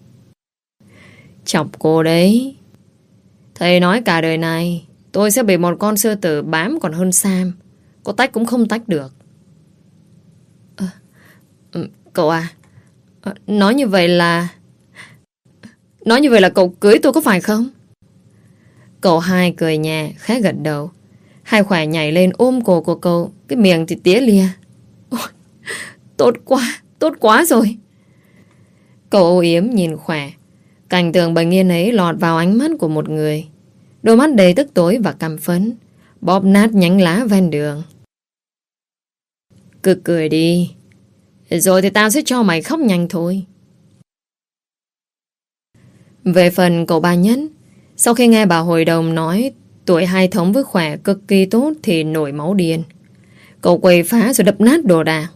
Chọc cô đấy. Thầy nói cả đời này tôi sẽ bị một con sư tử bám còn hơn Sam. Có tách cũng không tách được. Cậu à, nói như vậy là cậu cưới tôi có phải không? Cậu hai cười nhẹ, khẽ gật đầu. Hai Khỏe nhảy lên ôm cổ của cậu, cái miệng thì tía lia. Ôi, tốt quá rồi. Cậu âu yếm nhìn Khỏe. Cảnh tượng bình yên ấy lọt vào ánh mắt của một người. Đôi mắt đầy tức tối và căm phẫn, bóp nát nhánh lá ven đường. Cứ cười đi, rồi thì tao sẽ cho mày khóc nhanh thôi. Về phần cậu ba Nhất, sau khi nghe bà hội đồng nói tuổi hai thống với Khỏe cực kỳ tốt thì nổi máu điên. Cậu quậy phá rồi đập nát đồ đạc.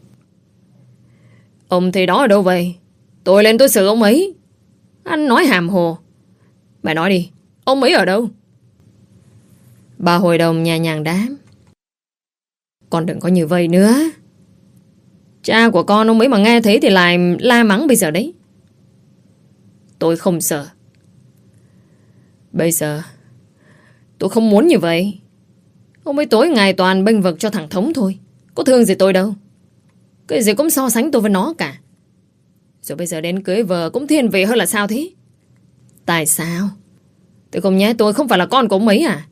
Ông thì đó ở đâu vậy? Tôi lên tôi xử ông ấy. Anh nói hàm hồ. Mày nói đi, ông ấy ở đâu? Bà hội đồng nhẹ nhàng đáp. Con đừng có như vậy nữa. Cha của con ông ấy mà nghe thấy thì lại la mắng bây giờ đấy. Tôi không sợ. Bây giờ tôi không muốn như vậy. Ông ấy tối ngày toàn bênh vực cho thằng Thống thôi. Có thương gì tôi đâu. Cái gì cũng so sánh tôi với nó cả. Rồi bây giờ đến cưới vợ cũng thiên vị hơn là sao thế? Tại sao? Tôi không nhớ tôi không phải là con của ông ấy à?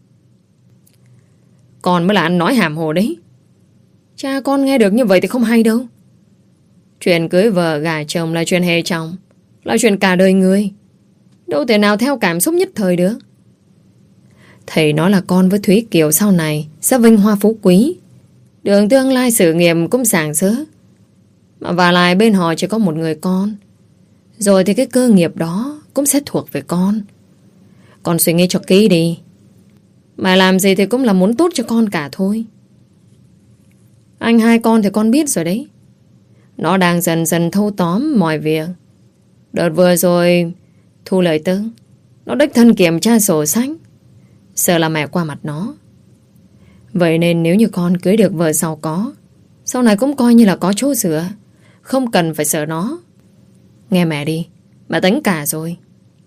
Con mới là ăn nói hàm hồ đấy. Cha con nghe được như vậy thì không hay đâu. Chuyện cưới vợ gả chồng là chuyện hề chồng, là chuyện cả đời người. Đâu thể nào theo cảm xúc nhất thời được. Thầy nói là con với Thúy Kiều sau này sẽ vinh hoa phú quý, đường tương lai sự nghiệp cũng rạng rỡ. Mà và lại bên họ chỉ có một người con. Rồi thì cái cơ nghiệp đó cũng sẽ thuộc về con. Con suy nghĩ cho kỹ đi. Mà làm gì thì cũng là muốn tốt cho con cả thôi. Anh hai con thì con biết rồi đấy. Nó đang dần dần thâu tóm mọi việc. Đợt vừa rồi thu lời tức, nó đích thân kiểm tra sổ sách, sợ là mẹ qua mặt nó. Vậy nên nếu như con cưới được vợ giàu có, sau này cũng coi như là có chỗ dựa, không cần phải sợ nó. Nghe mẹ đi, mẹ tính cả rồi.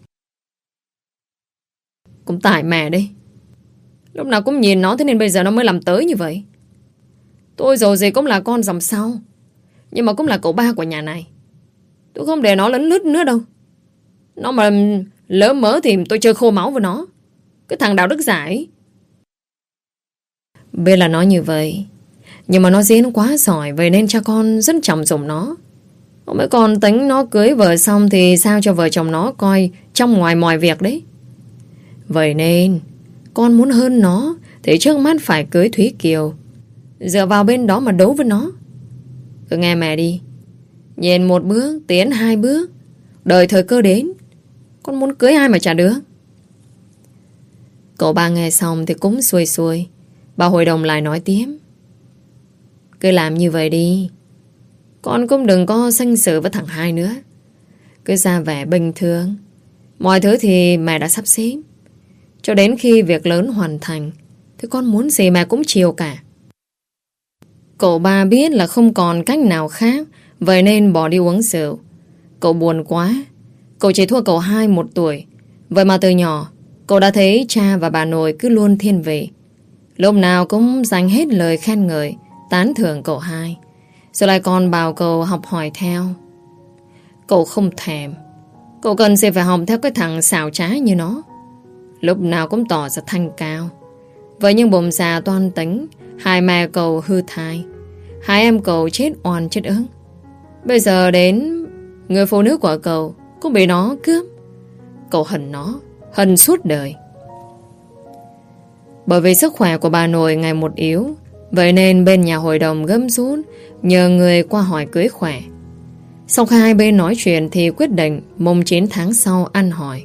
Cũng tại mẹ đấy. Lúc nào cũng nhìn nó, thế nên bây giờ nó mới làm tới như vậy. Tôi dù gì cũng là con dòng sau, nhưng mà cũng là cậu ba của nhà này. Tôi không để nó lấn lướt nữa đâu. Nó mà lỡ mớ thì tôi chơi khô máu với nó. Cái thằng đạo đức giả ấy. Biết là nó như vậy, nhưng mà nó diễn quá giỏi, vậy nên cha con rất trọng dụng nó. Mấy con tính nó cưới vợ xong thì sao cho vợ chồng nó coi trong ngoài mọi việc đấy. Vậy nên con muốn hơn nó thì trước mắt phải cưới Thúy Kiều, dựa vào bên đó mà đấu với nó. Cứ nghe mẹ đi. Nhìn một bước, tiến hai bước, đợi thời cơ đến. Con muốn cưới ai mà chả được. Cậu ba nghe xong thì cũng xuôi xuôi. Bà hội đồng lại nói tiếp. Cứ làm như vậy đi. Con cũng đừng có sanh sự với thằng hai nữa. Cứ ra vẻ bình thường. Mọi thứ thì mẹ đã sắp xếp. Cho đến khi việc lớn hoàn thành thì con muốn gì mẹ cũng chiều cả. Cậu ba biết là không còn cách nào khác, vậy nên bỏ đi uống rượu. Cậu buồn quá. Cậu chỉ thua cậu hai 1 tuổi. Vậy mà từ nhỏ cậu đã thấy cha và bà nội cứ luôn thiên vị. Lúc nào cũng dành hết lời khen ngợi, tán thưởng cậu hai, rồi lại còn bảo cậu học hỏi theo. Cậu không thèm. Cậu cần gì phải học theo cái thằng xảo trá như nó. Lúc nào cũng tỏ ra thanh cao. Vậy nhưng bụng già toan tính, hai mẹ cậu hư thai, hai em cậu chết oan chết ức. Bây giờ đến người phụ nữ của cậu cũng bị nó cướp. Cậu hận nó, hận suốt đời. Bởi vì sức khỏe của bà nội ngày một yếu, vậy nên bên nhà hội đồng gấp rút nhờ người qua hỏi cưới Khỏe. Sau khi hai bên nói chuyện thì quyết định mùng 9 tháng sau ăn hỏi.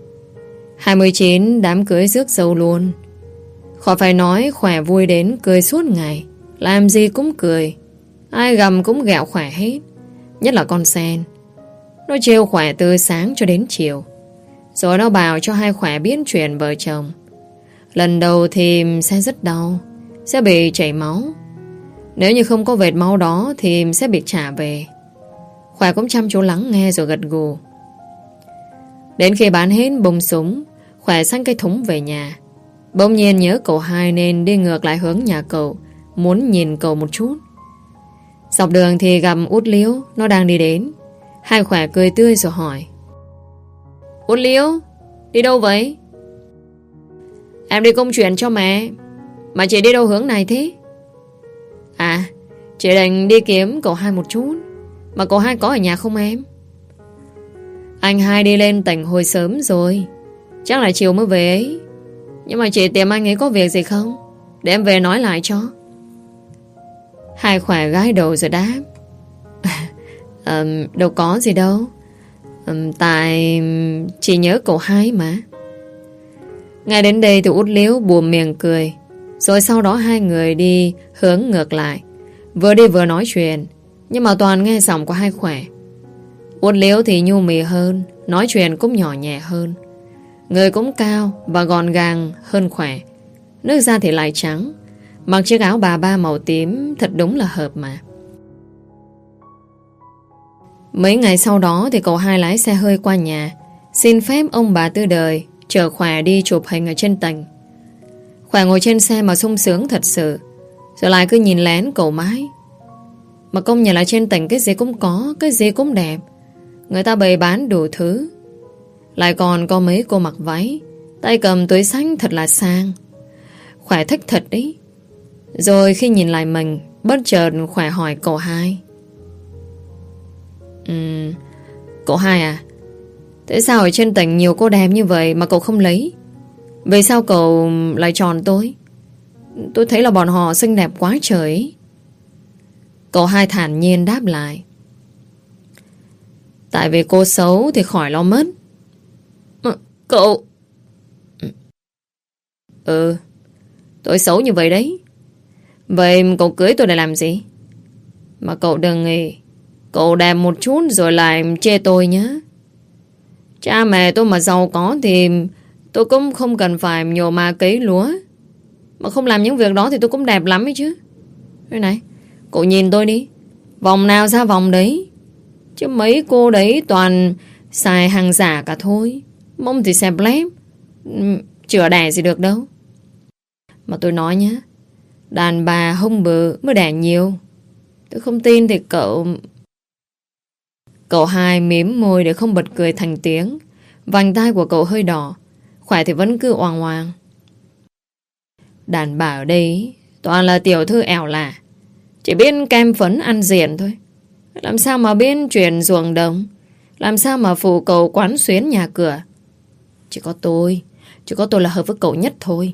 29 đám cưới rước dâu luôn. Khỏi phải nói Khỏe vui đến cười suốt ngày. Làm gì cũng cười. Ai gầm cũng ghẹo Khỏe hết. Nhất là con Sen. Nó trêu Khỏe từ sáng cho đến chiều. Rồi nó bảo cho hai Khỏe biết chuyện vợ chồng. Lần đầu thì sẽ rất đau, sẽ bị chảy máu. Nếu như không có vệt máu đó thì sẽ bị trả về. Khỏe cũng chăm chú lắng nghe rồi gật gù. Đến khi bán hết bông súng, Khỏe xách cái thúng về nhà. Bỗng nhiên nhớ cậu hai nên đi ngược lại hướng nhà cậu, muốn nhìn cậu một chút. Dọc đường thì gặp Út Liễu, nó đang đi đến. Hai Khỏe cười tươi rồi hỏi: Út Liễu, đi đâu vậy? Em đi công chuyện cho mẹ. Mà chị đi đâu hướng này thế? À, chị định đi kiếm cậu hai một chút. Mà cậu hai có ở nhà không em? Anh hai đi lên tỉnh hồi sớm rồi, chắc là chiều mới về ấy. Nhưng mà chị tìm anh ấy có việc gì không? Để em về nói lại cho. Hai Khỏe gái đầu rồi đáp: Đâu có gì đâu. Tại chị nhớ cậu hai mà. Ngay đến đây thì Út Liễu buồm miệng cười. Rồi sau đó hai người đi hướng ngược lại, vừa đi vừa nói chuyện, nhưng mà toàn nghe giọng của hai Khỏe. Út Liễu thì nhu mì hơn, nói chuyện cũng nhỏ nhẹ hơn. Người cũng cao và gọn gàng hơn Khỏe. Nước da thì lại trắng, mặc chiếc áo bà ba màu tím thật đúng là hợp mà. Mấy ngày sau đó thì cậu hai lái xe hơi qua nhà, xin phép ông bà Tư Đời chở Khỏe đi chụp hình ở trên tỉnh. Khỏe ngồi trên xe mà sung sướng thật sự, rồi lại cứ nhìn lén cậu mãi. Mà công nhận là trên tỉnh cái gì cũng có, cái gì cũng đẹp. Người ta bày bán đủ thứ. Lại còn có mấy cô mặc váy, tay cầm túi xách thật là sang. Khỏe thích thật đấy. Rồi khi nhìn lại mình, bất chợt Khỏe hỏi cậu hai: Cậu hai à, tại sao ở trên tỉnh nhiều cô đẹp như vậy mà cậu không lấy? Vì sao cậu lại chọn tôi? Tôi thấy là bọn họ xinh đẹp quá trời ấy. Cậu hai thản nhiên đáp lại: Tại vì cô xấu thì khỏi lo mất. Cậu... tôi xấu như vậy đấy. Vậy cậu cưới tôi để làm gì? Mà cậu đừng nghĩ cậu đẹp một chút rồi lại chê tôi nhé. Cha mẹ tôi mà giàu có thì tôi cũng không cần phải nhổ mà cấy lúa. Mà không làm những việc đó thì tôi cũng đẹp lắm ấy chứ. Đây này, cậu nhìn tôi đi, vòng nào ra vòng đấy. Chứ mấy cô đấy toàn xài hàng giả cả thôi. Mông thì xẹp lép, chữa đẻ gì được đâu. Mà tôi nói nhé, đàn bà hông bự mới đẻ nhiều. Tôi không tin thì cậu... Cậu hai mím môi để không bật cười thành tiếng. Vành tai của cậu hơi đỏ. Khỏe thì vẫn cứ oàng oàng: Đàn bà ở đây toàn là tiểu thư ẻo lả, chỉ biết kem phấn ăn diện thôi. Làm sao mà biết chuyện ruộng đồng, làm sao mà phụ cậu quán xuyến nhà cửa. Chỉ có tôi là hợp với cậu nhất thôi.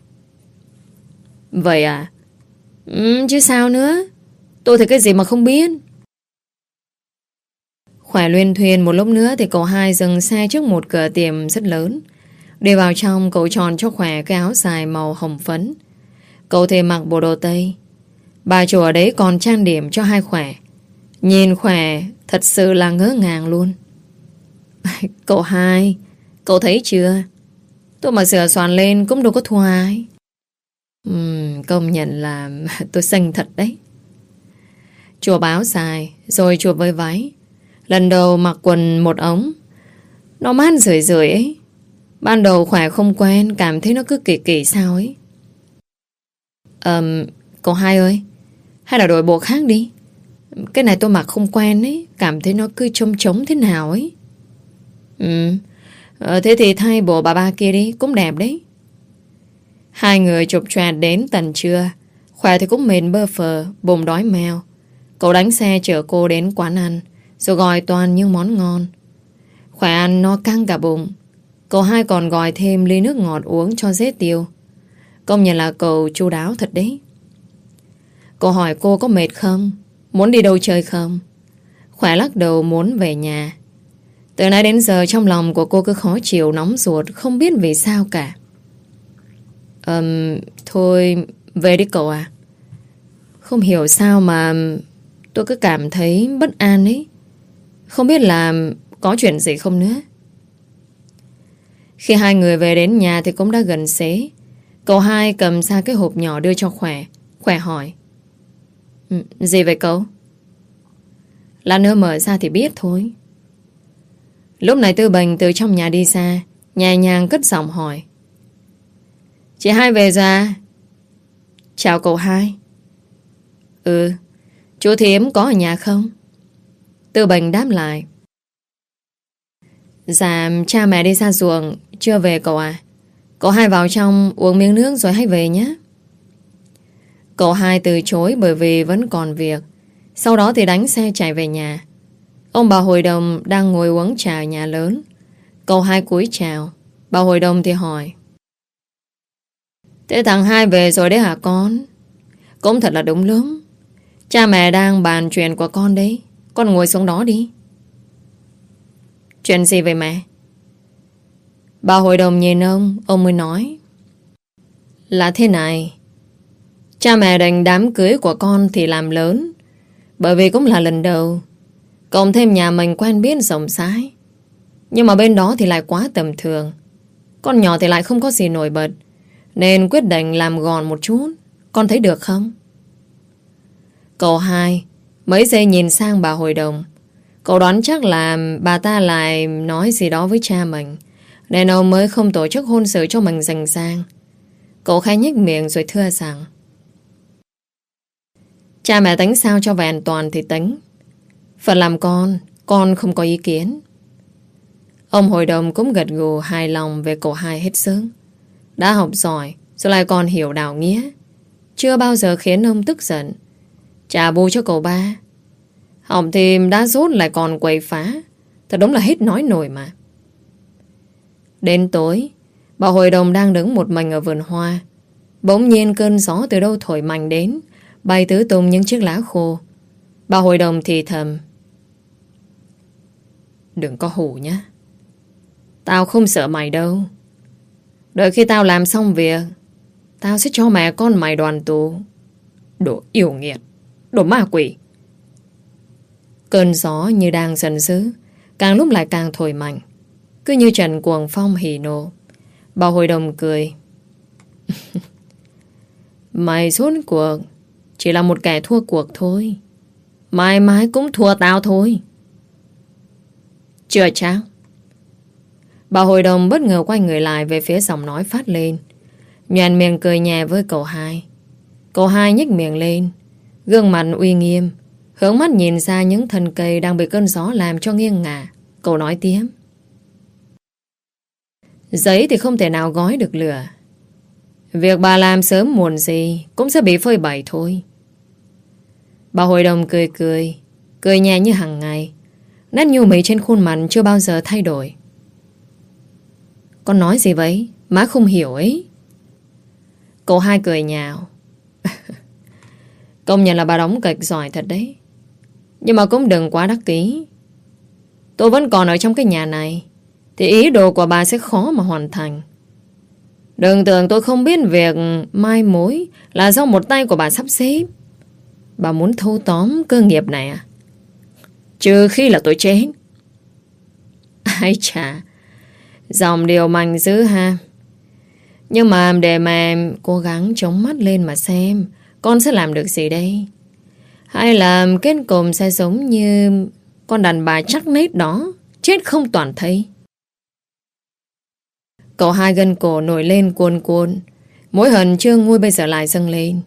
Vậy à? Chứ sao nữa. Tôi thì cái gì mà không biết. Khỏe luyên thuyên một lúc nữa thì cậu hai dừng xe trước một cửa tiệm rất lớn. Đi vào trong, cậu chọn cho Khỏe cái áo dài màu hồng phấn. Cậu thì mặc bộ đồ Tây. Bà chủ ở đấy còn trang điểm cho hai Khỏe. Nhìn Khỏe thật sự là ngỡ ngàng luôn. Cậu hai, cậu thấy chưa? Tôi mà sửa soạn lên cũng đâu có thua ai. Công nhận là tôi xinh thật đấy. Chùa áo dài, rồi chùa với váy. Lần đầu mặc quần một ống, nó mát rượi rượi ấy. Ban đầu Khỏe không quen, cảm thấy nó cứ kỳ kỳ sao ấy. Cậu hai ơi, hay là đổi bộ khác đi. Cái này tôi mặc không quen ấy, cảm thấy nó cứ trông trống thế nào ấy. Thế thì thay bộ bà ba kia đi, cũng đẹp đấy. Hai người chụp choẹt đến tận trưa. Khỏe thì cũng mệt bơ phờ, bụng đói meo. Cậu đánh xe chở cô đến quán ăn, rồi gọi toàn những món ngon. Khỏe ăn no căng cả bụng. Cậu hai còn gọi thêm ly nước ngọt uống cho dễ tiêu. Công nhận là cậu chu đáo thật đấy. Cậu hỏi cô có mệt không, muốn đi đâu chơi không. Khỏe lắc đầu muốn về nhà. Từ nãy đến giờ trong lòng của cô cứ khó chịu, nóng ruột, không biết vì sao cả. Thôi về đi cậu à. Không hiểu sao mà tôi cứ cảm thấy bất an ấy. Không biết là có chuyện gì không nữa. Khi hai người về đến nhà thì cũng đã gần xế. Cậu hai cầm ra cái hộp nhỏ đưa cho Khỏe. Khỏe hỏi: gì vậy cậu? Lát nữa mở ra thì biết thôi. Lúc này Tư Bình từ trong nhà đi ra, nhẹ nhàng cất giọng hỏi: chị hai về rồi à? Chào cậu hai. Chú Thiếm có ở nhà không? Tư Bình đáp lại: dạ cha mẹ đi ra ruộng, chưa về cậu à. Cậu hai vào trong uống miếng nước rồi hãy về nhé. Cậu hai từ chối bởi vì vẫn còn việc. Sau đó thì đánh xe chạy về nhà. Ông bà hội đồng đang ngồi uống trà ở nhà lớn. Cậu hai cúi chào. Bà hội đồng thì hỏi: thế thằng hai về rồi đấy hả con? Cũng thật là đúng lúc. Cha mẹ đang bàn chuyện của con đấy. Con ngồi xuống đó đi. Chuyện gì vậy mẹ? Bà hội đồng nhìn ông mới nói: là thế này. Cha mẹ định đám cưới của con thì làm lớn, bởi vì cũng là lần đầu. Cộng thêm nhà mình quen biết rộng rãi, nhưng mà bên đó thì lại quá tầm thường. Con nhỏ thì lại không có gì nổi bật, nên quyết định làm gọn một chút. Con thấy được không? Cậu hai mấy giây nhìn sang bà hội đồng. Cậu đoán chắc là bà ta lại nói gì đó với cha mình, nên ông mới không tổ chức hôn sự cho mình rành rang. Cậu khai nhếch miệng rồi thưa rằng: cha mẹ tính sao cho vẹn toàn thì tính. Phần làm con không có ý kiến. Ông hội đồng cũng gật gù hài lòng về cậu hai hết sức. Đã học giỏi rồi lại còn hiểu đạo nghĩa, chưa bao giờ khiến ông tức giận. Trả bù cho cậu ba. Học thì đã rốt lại còn quậy phá. Thật đúng là hết nói nổi mà. Đến tối, bà hội đồng đang đứng một mình ở vườn hoa. Bỗng nhiên cơn gió từ đâu thổi mạnh đến, bay tứ tung những chiếc lá khô. Bà hội đồng thì thầm: đừng có hù nhá. Tao không sợ mày đâu. Đợi khi tao làm xong việc, tao sẽ cho mẹ con mày đoàn tù. Đồ yêu nghiệt, đồ ma quỷ. Cơn gió như đang dần dữ, càng lúc lại càng thổi mạnh, cứ như trận cuồng phong hỉ nộ. Bà hội đồng cười. Mày rốt cuộc chỉ là một kẻ thua cuộc thôi. Mãi mãi cũng thua tao thôi. Chưa chắc. Bà hội đồng bất ngờ quay người lại về phía giọng nói phát lên, nhoẻn miệng cười nhẹ với cậu hai. Cậu hai nhếch miệng lên, gương mặt uy nghiêm, hướng mắt nhìn ra những thân cây đang bị cơn gió làm cho nghiêng ngả. Cậu nói tiếp: giấy thì không thể nào gói được lửa. Việc bà làm sớm muộn gì cũng sẽ bị phơi bày thôi. Bà hội đồng cười nhẹ như hàng ngày. Nét nhu mì trên khuôn mặt chưa bao giờ thay đổi. Con nói gì vậy? Má không hiểu ấy. Cậu hai cười nhạo. Công nhận là bà đóng kịch giỏi thật đấy. Nhưng mà cũng đừng quá đắc ý. Tôi vẫn còn ở trong cái nhà này, thì ý đồ của bà sẽ khó mà hoàn thành. Đừng tưởng tôi không biết việc mai mối là do một tay của bà sắp xếp. Bà muốn thâu tóm cơ nghiệp này à? Trừ khi là tôi chết. Ai chà, dòng điều mạnh dữ ha. Nhưng mà để mà cố gắng chống mắt lên mà xem con sẽ làm được gì đây. Hay là kết cục sẽ giống như con đàn bà chắc nết đó, chết không toàn thây. Cậu hai gân cổ nổi lên cuồn cuộn, mối hận chưa nguôi bây giờ lại dâng lên.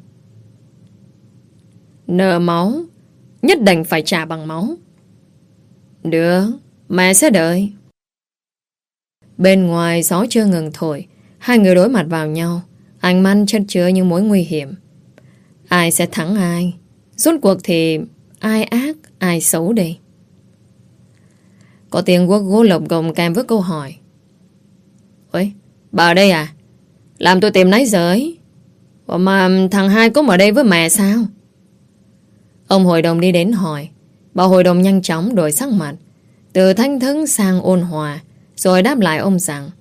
Nợ máu nhất định phải trả bằng máu. Được, mẹ sẽ đợi. Bên ngoài gió chưa ngừng thổi. Hai người đối mặt vào nhau, ánh mắt chất chứa những mối nguy hiểm. Ai sẽ thắng ai? Rốt cuộc thì ai ác, ai xấu đây? Có tiếng guốc gỗ lộc gồng kèm với câu hỏi. Ôi, bà ở đây à? Làm tôi tìm nãy giờ ấy. Ủa mà thằng hai cũng ở đây với mẹ sao? Ông hội đồng đi đến hỏi. Bà hội đồng nhanh chóng đổi sắc mặt, từ thanh thứng sang ôn hòa, rồi đáp lại ông rằng: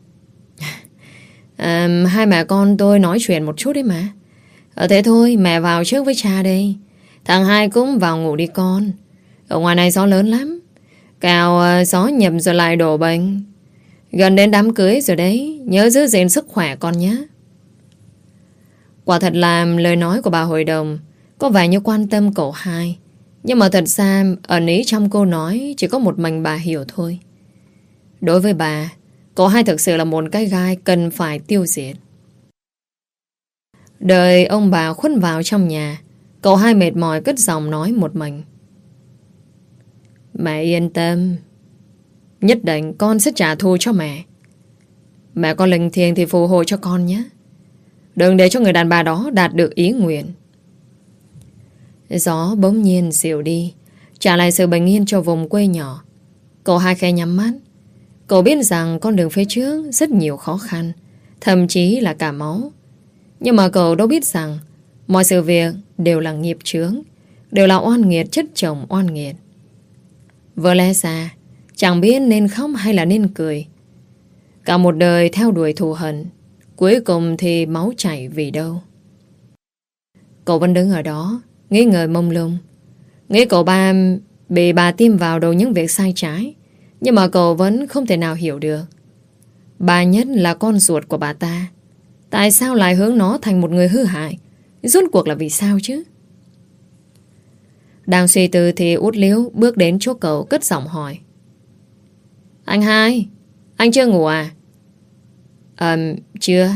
hai mẹ con tôi nói chuyện một chút đấy mà. Thế thôi, mẹ vào trước với cha đây. Thằng Hai cũng vào ngủ đi con. Ở ngoài này gió lớn lắm. Cào gió nhập rồi lại đổ bệnh. Gần đến đám cưới rồi đấy, nhớ giữ gìn sức khỏe con nhé. Quả thật là lời nói của bà hội đồng có vẻ như quan tâm cậu Hai, nhưng mà thật ra ẩn ý trong câu nói chỉ có một mình bà hiểu thôi. Đối với bà, cậu Hai thực sự là một cái gai cần phải tiêu diệt. Đợi ông bà khuất vào trong nhà, cậu Hai mệt mỏi cất giọng nói một mình: Mẹ yên tâm, nhất định con sẽ trả thù cho mẹ. Mẹ con linh thiêng thì phù hộ cho con nhé. Đừng để cho người đàn bà đó đạt được ý nguyện. Gió bỗng nhiên dịu đi, trả lại sự bình yên cho vùng quê nhỏ. Cậu Hai khẽ nhắm mắt. Cậu biết rằng con đường phía trước rất nhiều khó khăn, thậm chí là cả máu. Nhưng mà cậu đâu biết rằng mọi sự việc đều là nghiệp chướng, đều là oan nghiệt chất chồng oan nghiệt. Vừa lẽ ra chẳng biết nên khóc hay là nên cười. Cả một đời theo đuổi thù hận, cuối cùng thì máu chảy vì đâu. Cậu vẫn đứng ở đó, nghĩ ngợi mông lung, nghĩ cậu ba bị bà tiêm vào đầu những việc sai trái. Nhưng mà cậu vẫn không thể nào hiểu được, bà Nhất là con ruột của bà ta, tại sao lại hướng nó thành một người hư hại? Rốt cuộc là vì sao chứ? Đang suy tư thì Út Liếu bước đến chỗ cậu, cất giọng hỏi: Anh Hai, anh chưa ngủ à? Chưa.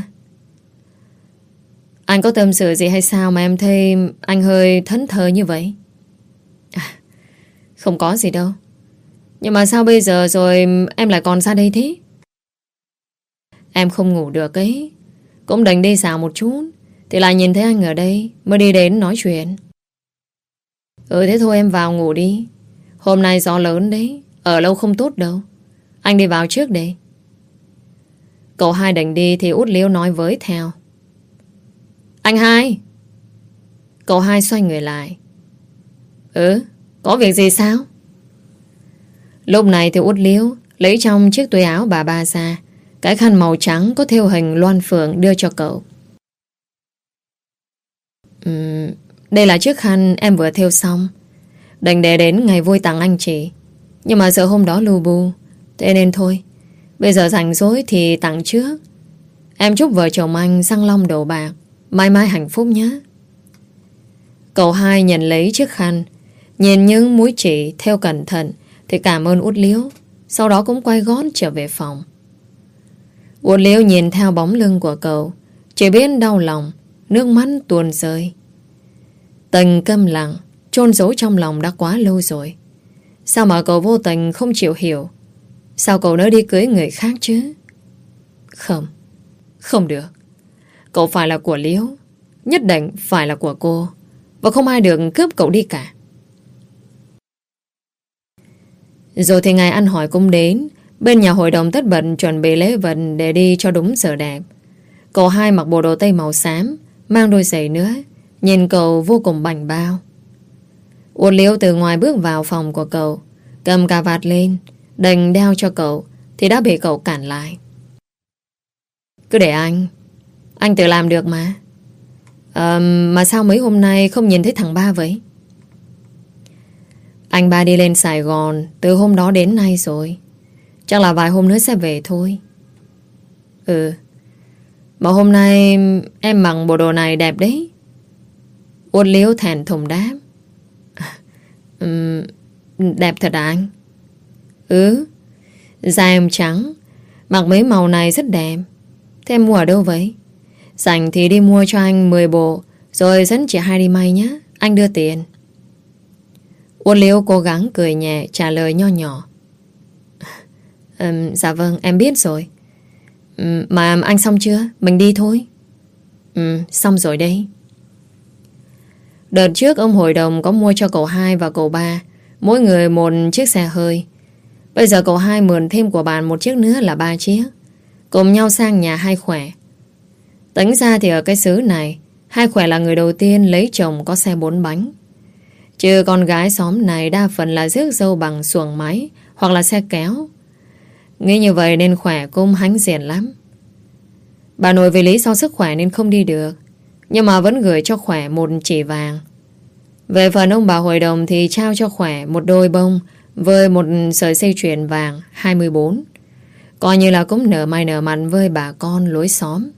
Anh có tâm sự gì hay sao mà em thấy anh hơi thẫn thờ như vậy? Không có gì đâu. Nhưng mà sao bây giờ rồi em lại còn ra đây thế? Em không ngủ được ấy, cũng định đi dạo một chút, thì lại nhìn thấy anh ở đây, mới đi đến nói chuyện. Thế thôi em vào ngủ đi. Hôm nay gió lớn đấy, ở lâu không tốt đâu. Anh đi vào trước đây. Cậu Hai định đi thì Út Liêu nói với theo: Anh Hai. Cậu Hai xoay người lại: Có việc gì sao? Lúc này thì Út Liêu lấy trong chiếc túi áo bà ba ra cái khăn màu trắng có thêu hình loan phượng đưa cho cậu. Đây là chiếc khăn em vừa thêu xong, định để đến ngày vui tặng anh chị. Nhưng mà sợ hôm đó lu bu, thế nên thôi, bây giờ rảnh rỗi thì tặng trước. Em chúc vợ chồng anh răng long đầu bạc, mãi mãi hạnh phúc nhé. Cậu Hai nhận lấy chiếc khăn, nhìn những mũi chỉ thêu cẩn thận thì cảm ơn Út Liếu, sau đó cũng quay gót trở về phòng. Út Liếu nhìn theo bóng lưng của cậu, chỉ biết đau lòng, nước mắt tuôn rơi. Tình câm lặng chôn giấu trong lòng đã quá lâu rồi. Sao mà cậu vô tình không chịu hiểu? Sao cậu nỡ đi cưới người khác chứ? Không, không được. Cậu phải là của Liếu, nhất định phải là của cô, và không ai được cướp cậu đi cả. Rồi thì ngày ăn hỏi cũng đến. Bên nhà hội đồng tất bật chuẩn bị lễ vật để đi cho đúng giờ đẹp. Cậu Hai mặc bộ đồ tây màu xám, mang đôi giày nữa, nhìn cậu vô cùng bảnh bao. Út Liêu từ ngoài bước vào phòng của cậu, cầm cà vạt lên định đeo cho cậu thì đã bị cậu cản lại. Cứ để anh tự làm được mà. Mà sao mấy hôm nay không nhìn thấy thằng Ba vậy? Anh Ba đi lên Sài Gòn từ hôm đó đến nay rồi. Chắc là vài hôm nữa sẽ về thôi. Mà hôm nay em mặc bộ đồ này đẹp đấy. Út Liêu thẹn thùng đáp: Đẹp thật à anh? Da em trắng, mặc mấy màu này rất đẹp. Thế em mua ở đâu vậy? Rảnh thì đi mua cho anh 10 bộ, rồi dẫn chị Hai đi may nhé, anh đưa tiền. Út Liêu cố gắng cười nhẹ trả lời nho nhỏ: Dạ vâng, em biết rồi. Mà anh xong chưa? Mình đi thôi. Xong rồi đây. Đợt trước ông hội đồng có mua cho cậu Hai và cậu Ba mỗi người một chiếc xe hơi. Bây giờ cậu Hai mượn thêm của bạn một chiếc nữa là 3 chiếc, cùng nhau sang nhà Hai khỏe. Tính ra thì ở cái xứ này, Hai khỏe là người đầu tiên lấy chồng có xe 4 bánh. Chứ con gái xóm này đa phần là rước dâu bằng xuồng máy hoặc là xe kéo. Nghĩ như vậy nên Khỏe cũng hãnh diện lắm. Bà nội vì lý do sức khỏe nên không đi được, nhưng mà vẫn gửi cho Khỏe một chỉ vàng. Về phần ông bà hội đồng thì trao cho Khỏe một đôi bông với một sợi dây chuyền vàng 24, coi như là cũng nở mày nở mặt với bà con lối xóm.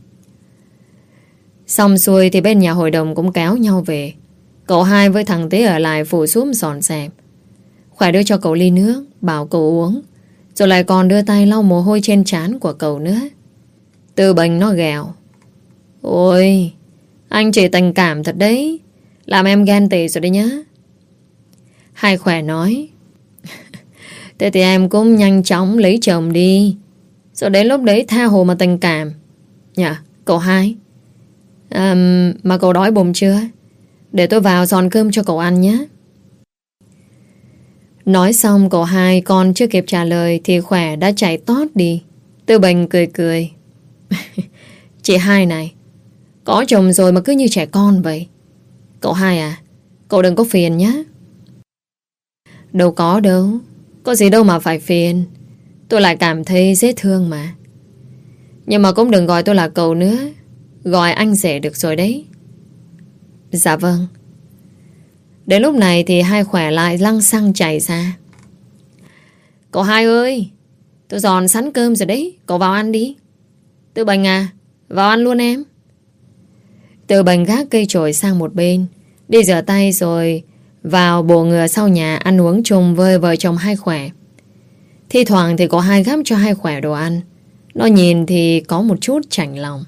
Xong xuôi thì bên nhà hội đồng cũng kéo nhau về. Cậu hai với thằng Tế ở lại phủ xúm dọn dẹp. Khỏe đưa cho cậu ly nước, bảo cậu uống, rồi lại còn đưa tay lau mồ hôi trên trán của cậu nữa. Tư Bình nó ghẹo: ôi, anh chỉ tình cảm thật đấy, làm em ghen tị rồi đấy nhá. Hai Khỏe nói: thế thì em cũng nhanh chóng lấy chồng đi, rồi đến lúc đấy tha hồ mà tình cảm nhá, cậu hai. Mà cậu đói bụng chưa? Để tôi vào dọn cơm cho cậu ăn nhé. Nói xong cậu hai còn chưa kịp trả lời thì Khỏe đã chạy tót đi. Tư Bình cười cười: chị hai này, có chồng rồi mà cứ như trẻ con vậy. Cậu hai à, cậu đừng có phiền nhé. Đâu có đâu, có gì đâu mà phải phiền. Tôi lại cảm thấy dễ thương mà. Nhưng mà cũng đừng gọi tôi là cậu nữa, gọi anh rể được rồi đấy. Dạ vâng. Đến lúc này thì hai Khỏe lại lăng xăng chạy ra: cậu hai ơi, tôi dọn sẵn cơm rồi đấy, cậu vào ăn đi. Tư Bình à, vào ăn luôn em. Tư Bình gác cây chổi sang một bên, đi rửa tay rồi vào bộ ngựa sau nhà ăn uống chung với vợ chồng hai Khỏe. Thi thoảng thì có hai gắp cho hai Khỏe đồ ăn. Nó nhìn thì có một chút chạnh lòng.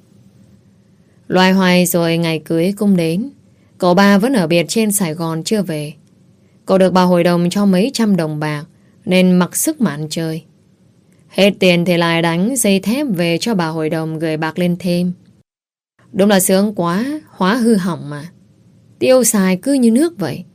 Loay hoay rồi ngày cưới cũng đến. Cậu ba vẫn ở biệt trên Sài Gòn chưa về. Cậu được bà hội đồng cho mấy trăm đồng bạc nên mặc sức mà ăn chơi. Hết tiền thì lại đánh dây thép về cho bà hội đồng gửi bạc lên thêm. Đúng là sướng quá, hóa hư hỏng mà. Tiêu xài cứ như nước vậy.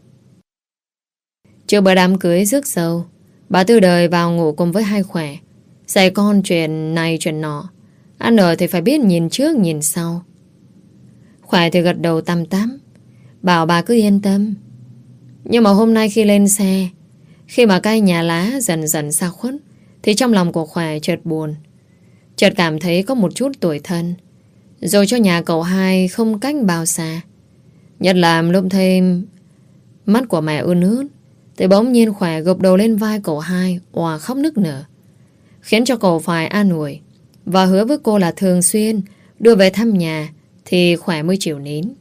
Trước bữa đám cưới rước dâu, bà Tư Đời vào ngủ cùng với hai Khỏe, dạy con chuyện này chuyện nọ. Ăn ở thì phải biết nhìn trước nhìn sau. Khỏe thì gật đầu tăm tắm, bảo bà cứ yên tâm. Nhưng mà hôm nay khi lên xe, khi mà cây nhà lá dần dần xa khuất, thì trong lòng của Khỏe chợt buồn, chợt cảm thấy có một chút tủi thân. Rồi cho nhà cậu hai không cách bao xa. Nhất là lúc thêm mắt của mẹ ươn ướt, thì bỗng nhiên Khỏe gục đầu lên vai cậu hai, òa khóc nức nở, khiến cho cậu phải an ủi và hứa với cô là thường xuyên đưa về thăm nhà thì Khỏe mới chịu nín.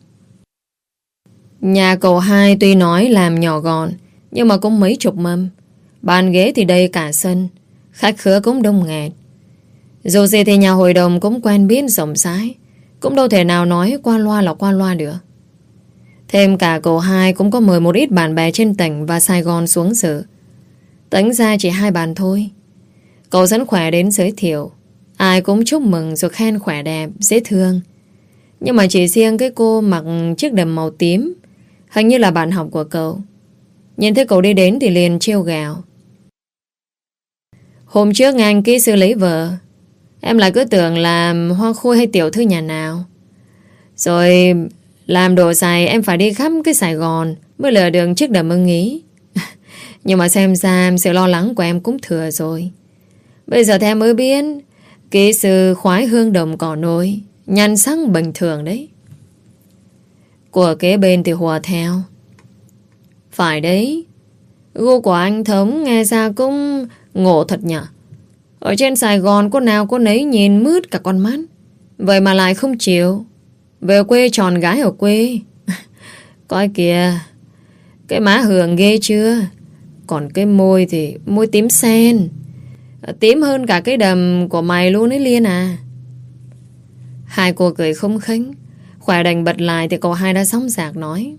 Nhà cậu hai tuy nói làm nhỏ gọn, nhưng mà cũng mấy chục mâm, bàn ghế thì đầy cả sân, khách khứa cũng đông nghẹt. Dù gì thì nhà hội đồng cũng quen biết rộng rãi, cũng đâu thể nào nói qua loa là qua loa được. Thêm cả cậu hai cũng có mời một ít bạn bè trên tỉnh và Sài Gòn xuống dự. Tính ra chỉ 2 bàn thôi. Cậu dẫn Khỏe đến giới thiệu, ai cũng chúc mừng rồi khen Khỏe đẹp, dễ thương. Nhưng mà chỉ riêng cái cô mặc chiếc đầm màu tím, hình như là bạn học của cậu, nhìn thấy cậu đi đến thì liền trêu ghẹo: hôm trước anh kỹ sư lấy vợ, em lại cứ tưởng là hoa khôi hay tiểu thư nhà nào. Rồi làm đồ xài em phải đi khắp cái Sài Gòn mới lựa được chiếc đầm ưng ý. Nhưng mà xem ra sự lo lắng của em cũng thừa rồi. Bây giờ thì em mới biết kỹ sư khoái hương đồng cỏ nôi, nhan sắc bình thường đấy. Của kế bên thì hùa theo: phải đấy, gu của anh Thống nghe ra cũng ngộ thật nhở. Ở trên Sài Gòn cô nào cô nấy nhìn mướt cả con mắt, vậy mà lại không chịu về quê tròn gái ở quê. Coi kìa, cái má Hường ghê chưa. Còn cái môi thì môi tím sen, tím hơn cả cái đầm của mày luôn ấy Liên à. Hai cô cười không khinh. Khỏe đành bật lại thì cậu hai đã sóng dạc nói: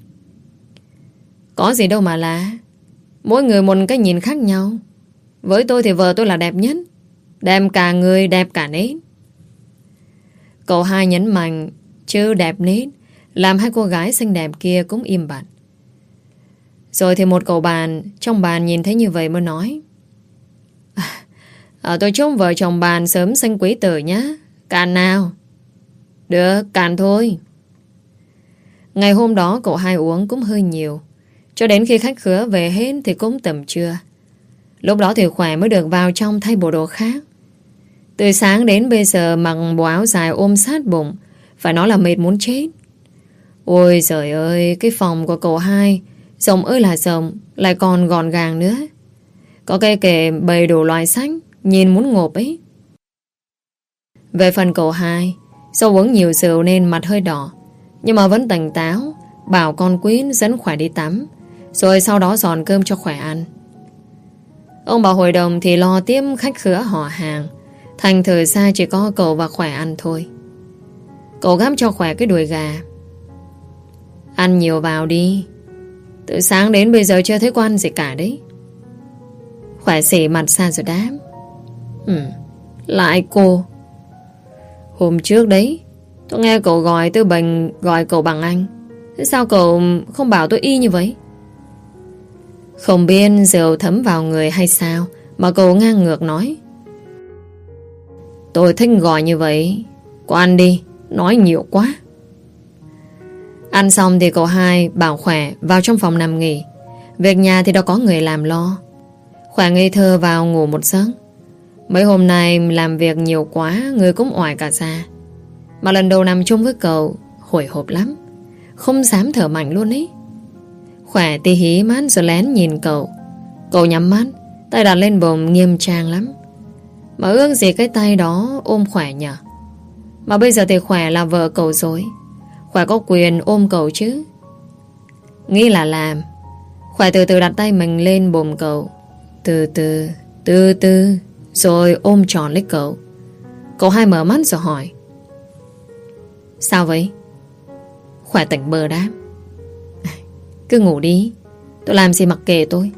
có gì đâu mà lạ, mỗi người một cái nhìn khác nhau. Với tôi thì vợ tôi là đẹp nhất, đẹp cả người, đẹp cả nết. Cậu hai nhấn mạnh chứ đẹp nết, làm hai cô gái xinh đẹp kia cũng im bặt. Rồi thì một cậu bạn trong bàn nhìn thấy như vậy mới nói: tôi chúc vợ chồng bạn sớm sinh quý tử nhé. Cạn nào? Được, cạn thôi. Ngày hôm đó cậu hai uống cũng hơi nhiều. Cho đến khi khách khứa về hết thì cũng tầm trưa. Lúc đó thì Khỏe mới được vào trong thay bộ đồ khác. Từ sáng đến bây giờ mặc bộ áo dài ôm sát bụng, phải nói là mệt muốn chết. Ôi trời ơi, cái phòng của cậu hai rộng ơi là rộng, lại còn gọn gàng nữa. Có cây kệ bày đủ loại sách, nhìn muốn ngộp ấy. Về phần cậu hai, do uống nhiều rượu nên mặt hơi đỏ, nhưng mà vẫn tỉnh táo, bảo con Quyến dẫn Khỏe đi tắm, rồi sau đó dọn cơm cho Khỏe ăn. Ông bà hội đồng thì lo tiếp khách khứa họ hàng, thành thử ra chỉ có cậu và Khỏe ăn thôi. Cậu gắp cho Khỏe cái đùi gà. Ăn nhiều vào đi, từ sáng đến bây giờ chưa thấy có ăn gì cả đấy. Khỏe xỉ mặt ra rồi đáp. Lại cô. Hôm trước đấy tôi nghe cậu gọi tôi bằng gọi cậu bằng anh. Thế sao cậu không bảo tôi y như vậy? Không biết rượu thấm vào người hay sao mà cậu ngang ngược nói. Tôi thích gọi như vậy. Cô ăn đi, nói nhiều quá. Ăn xong thì cậu hai bảo Khỏe vào trong phòng nằm nghỉ. Việc nhà thì đâu có người làm lo. Khỏe ngây thơ vào ngủ một giấc. Mấy hôm nay làm việc nhiều quá, người cũng oải cả ra. Mà lần đầu nằm chung với cậu hồi hộp lắm, không dám thở mạnh luôn ấy. Khỏe thì hí mắt rồi lén nhìn cậu. Cậu nhắm mắt, tay đặt lên bụng nghiêm trang lắm. Mà ước gì cái tay đó ôm Khỏe nhở. Mà bây giờ thì Khỏe là vợ cậu rồi, Khỏe có quyền ôm cậu chứ. Nghĩ là làm. Khỏe từ từ đặt tay mình lên bụng cậu, từ từ rồi ôm tròn lấy cậu. Cậu hai mở mắt rồi hỏi. Sao vậy? Khỏe tỉnh bơ đáp. Cứ ngủ đi, tôi làm gì mặc kệ tôi.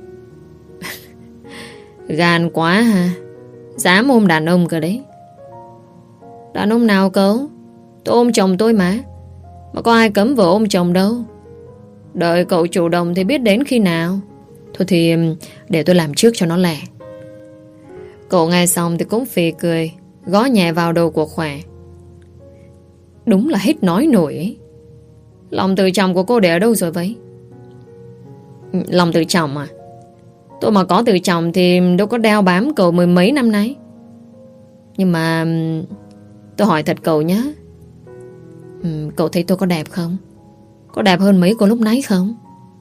Gan quá ha, dám ôm đàn ông cơ đấy. Đàn ông nào cậu? Tôi ôm chồng tôi mà có ai cấm vợ ôm chồng đâu. Đợi cậu chủ động thì biết đến khi nào. Thôi thì để tôi làm trước cho nó lẹ. Cậu nghe xong thì cũng phì cười, gõ nhẹ vào đầu của Khỏe. Đúng là hết nói nổi ấy. Lòng tự trọng của cô để ở đâu rồi vậy? Lòng tự trọng à? Tôi mà có tự trọng thì đâu có đeo bám cậu mười mấy năm nay. Nhưng mà tôi hỏi thật cậu nhé, cậu thấy tôi có đẹp không? Có đẹp hơn mấy cô lúc nãy không?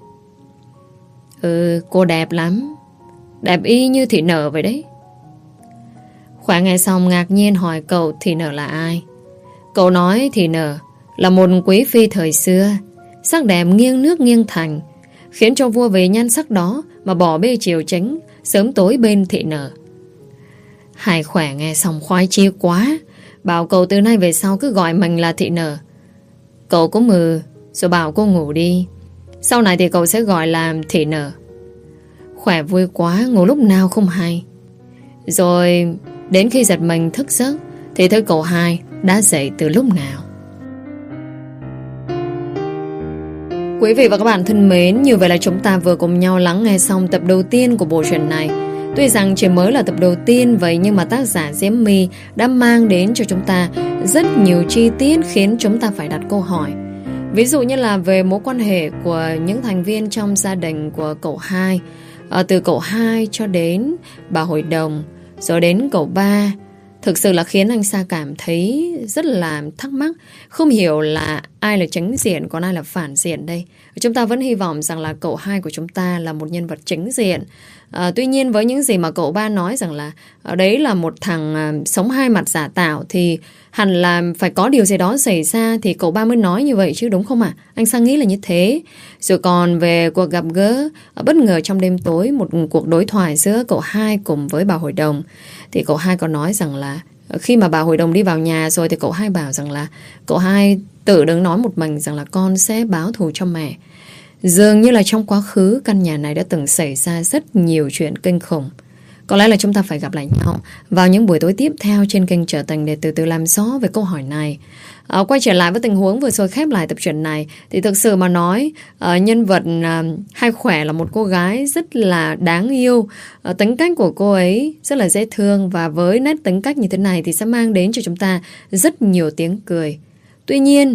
Cô đẹp lắm. Đẹp y như Thị Nở vậy đấy. Khỏe nghe xong ngạc nhiên hỏi cậu Thị Nở là ai. Cậu nói Thị Nở là một quý phi thời xưa, sắc đẹp nghiêng nước nghiêng thành, khiến cho vua về nhan sắc đó mà bỏ bê triều chính, sớm tối bên Thị Nở. Hải Khỏe nghe xong khoái chí quá, bảo cậu từ nay về sau cứ gọi mình là Thị Nở. Cậu cũng rồi bảo cô ngủ đi, sau này thì cậu sẽ gọi là Thị Nở. Khỏe vui quá, ngủ lúc nào không hay. Rồi đến khi giật mình thức giấc thì thấy cậu hai đã dậy từ lúc nào. Quý vị và các bạn thân mến, như vậy là chúng ta vừa cùng nhau lắng nghe xong tập đầu tiên của bộ truyện này. Tuy rằng chỉ mới là tập đầu tiên vậy, nhưng mà tác giả Diễm My đã mang đến cho chúng ta rất nhiều chi tiết khiến chúng ta phải đặt câu hỏi. Ví dụ như là về mối quan hệ của những thành viên trong gia đình của cậu hai, từ cậu hai cho đến bà hội đồng, rồi đến cậu ba. Thực sự là khiến anh Sa cảm thấy rất là thắc mắc, không hiểu là ai là chính diện còn ai là phản diện đây. Chúng ta vẫn hy vọng rằng là cậu hai của chúng ta là một nhân vật chính diện. Tuy nhiên với những gì mà cậu ba nói rằng là đấy là một thằng sống hai mặt giả tạo, thì hẳn là phải có điều gì đó xảy ra thì cậu ba mới nói như vậy chứ, đúng không ạ? Anh Sa nghĩ là như thế. Rồi còn về cuộc gặp gỡ bất ngờ trong đêm tối, một cuộc đối thoại giữa cậu hai cùng với bà hội đồng, thì cậu hai có nói rằng là khi mà bà hội đồng đi vào nhà rồi thì cậu hai bảo rằng là cậu hai tự đứng nói một mình rằng là con sẽ báo thù cho mẹ. Dường như là trong quá khứ căn nhà này đã từng xảy ra rất nhiều chuyện kinh khủng. Có lẽ là chúng ta phải gặp lại nhau vào những buổi tối tiếp theo trên kênh Trở Tình để từ từ làm rõ về câu hỏi này. Quay trở lại với tình huống vừa rồi khép lại tập truyện này, thì thực sự mà nói, nhân vật Hai Khỏe là một cô gái rất là đáng yêu. Tính cách của cô ấy rất là dễ thương, và với nét tính cách như thế này thì sẽ mang đến cho chúng ta rất nhiều tiếng cười. Tuy nhiên,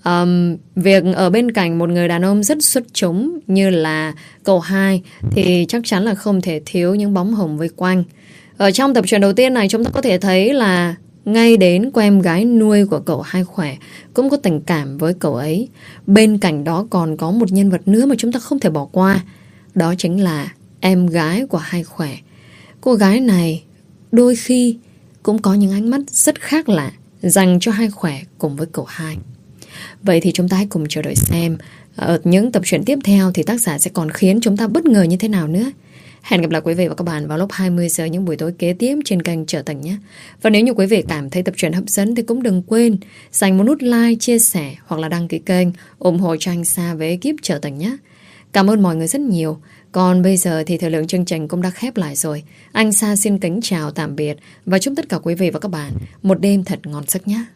Việc ở bên cạnh một người đàn ông rất xuất chúng như là cậu hai thì chắc chắn là không thể thiếu những bóng hồng vây quanh. Ở trong tập truyện đầu tiên này chúng ta có thể thấy là ngay đến cô em gái nuôi của cậu hai khỏe cũng có tình cảm với cậu ấy. Bên cạnh đó còn có một nhân vật nữa mà chúng ta không thể bỏ qua. Đó chính là em gái của hai khỏe. Cô gái này đôi khi cũng có những ánh mắt rất khác lạ dành cho hai khỏe cùng với cậu hai. Vậy thì chúng ta hãy cùng chờ đợi xem ở những tập truyện tiếp theo thì tác giả sẽ còn khiến chúng ta bất ngờ như thế nào nữa. Hẹn gặp lại quý vị và các bạn vào lúc 20 giờ những buổi tối kế tiếp trên kênh Trở Tình nhé. Và nếu như quý vị cảm thấy tập truyện hấp dẫn thì cũng đừng quên dành một nút like, chia sẻ hoặc là đăng ký kênh ủng hộ cho anh Sa với ekip Trở Tình nhé. Cảm ơn mọi người rất nhiều. Còn bây giờ thì thời lượng chương trình cũng đã khép lại rồi. Anh Sa xin kính chào tạm biệt và chúc tất cả quý vị và các bạn một đêm thật ngon giấc nhé.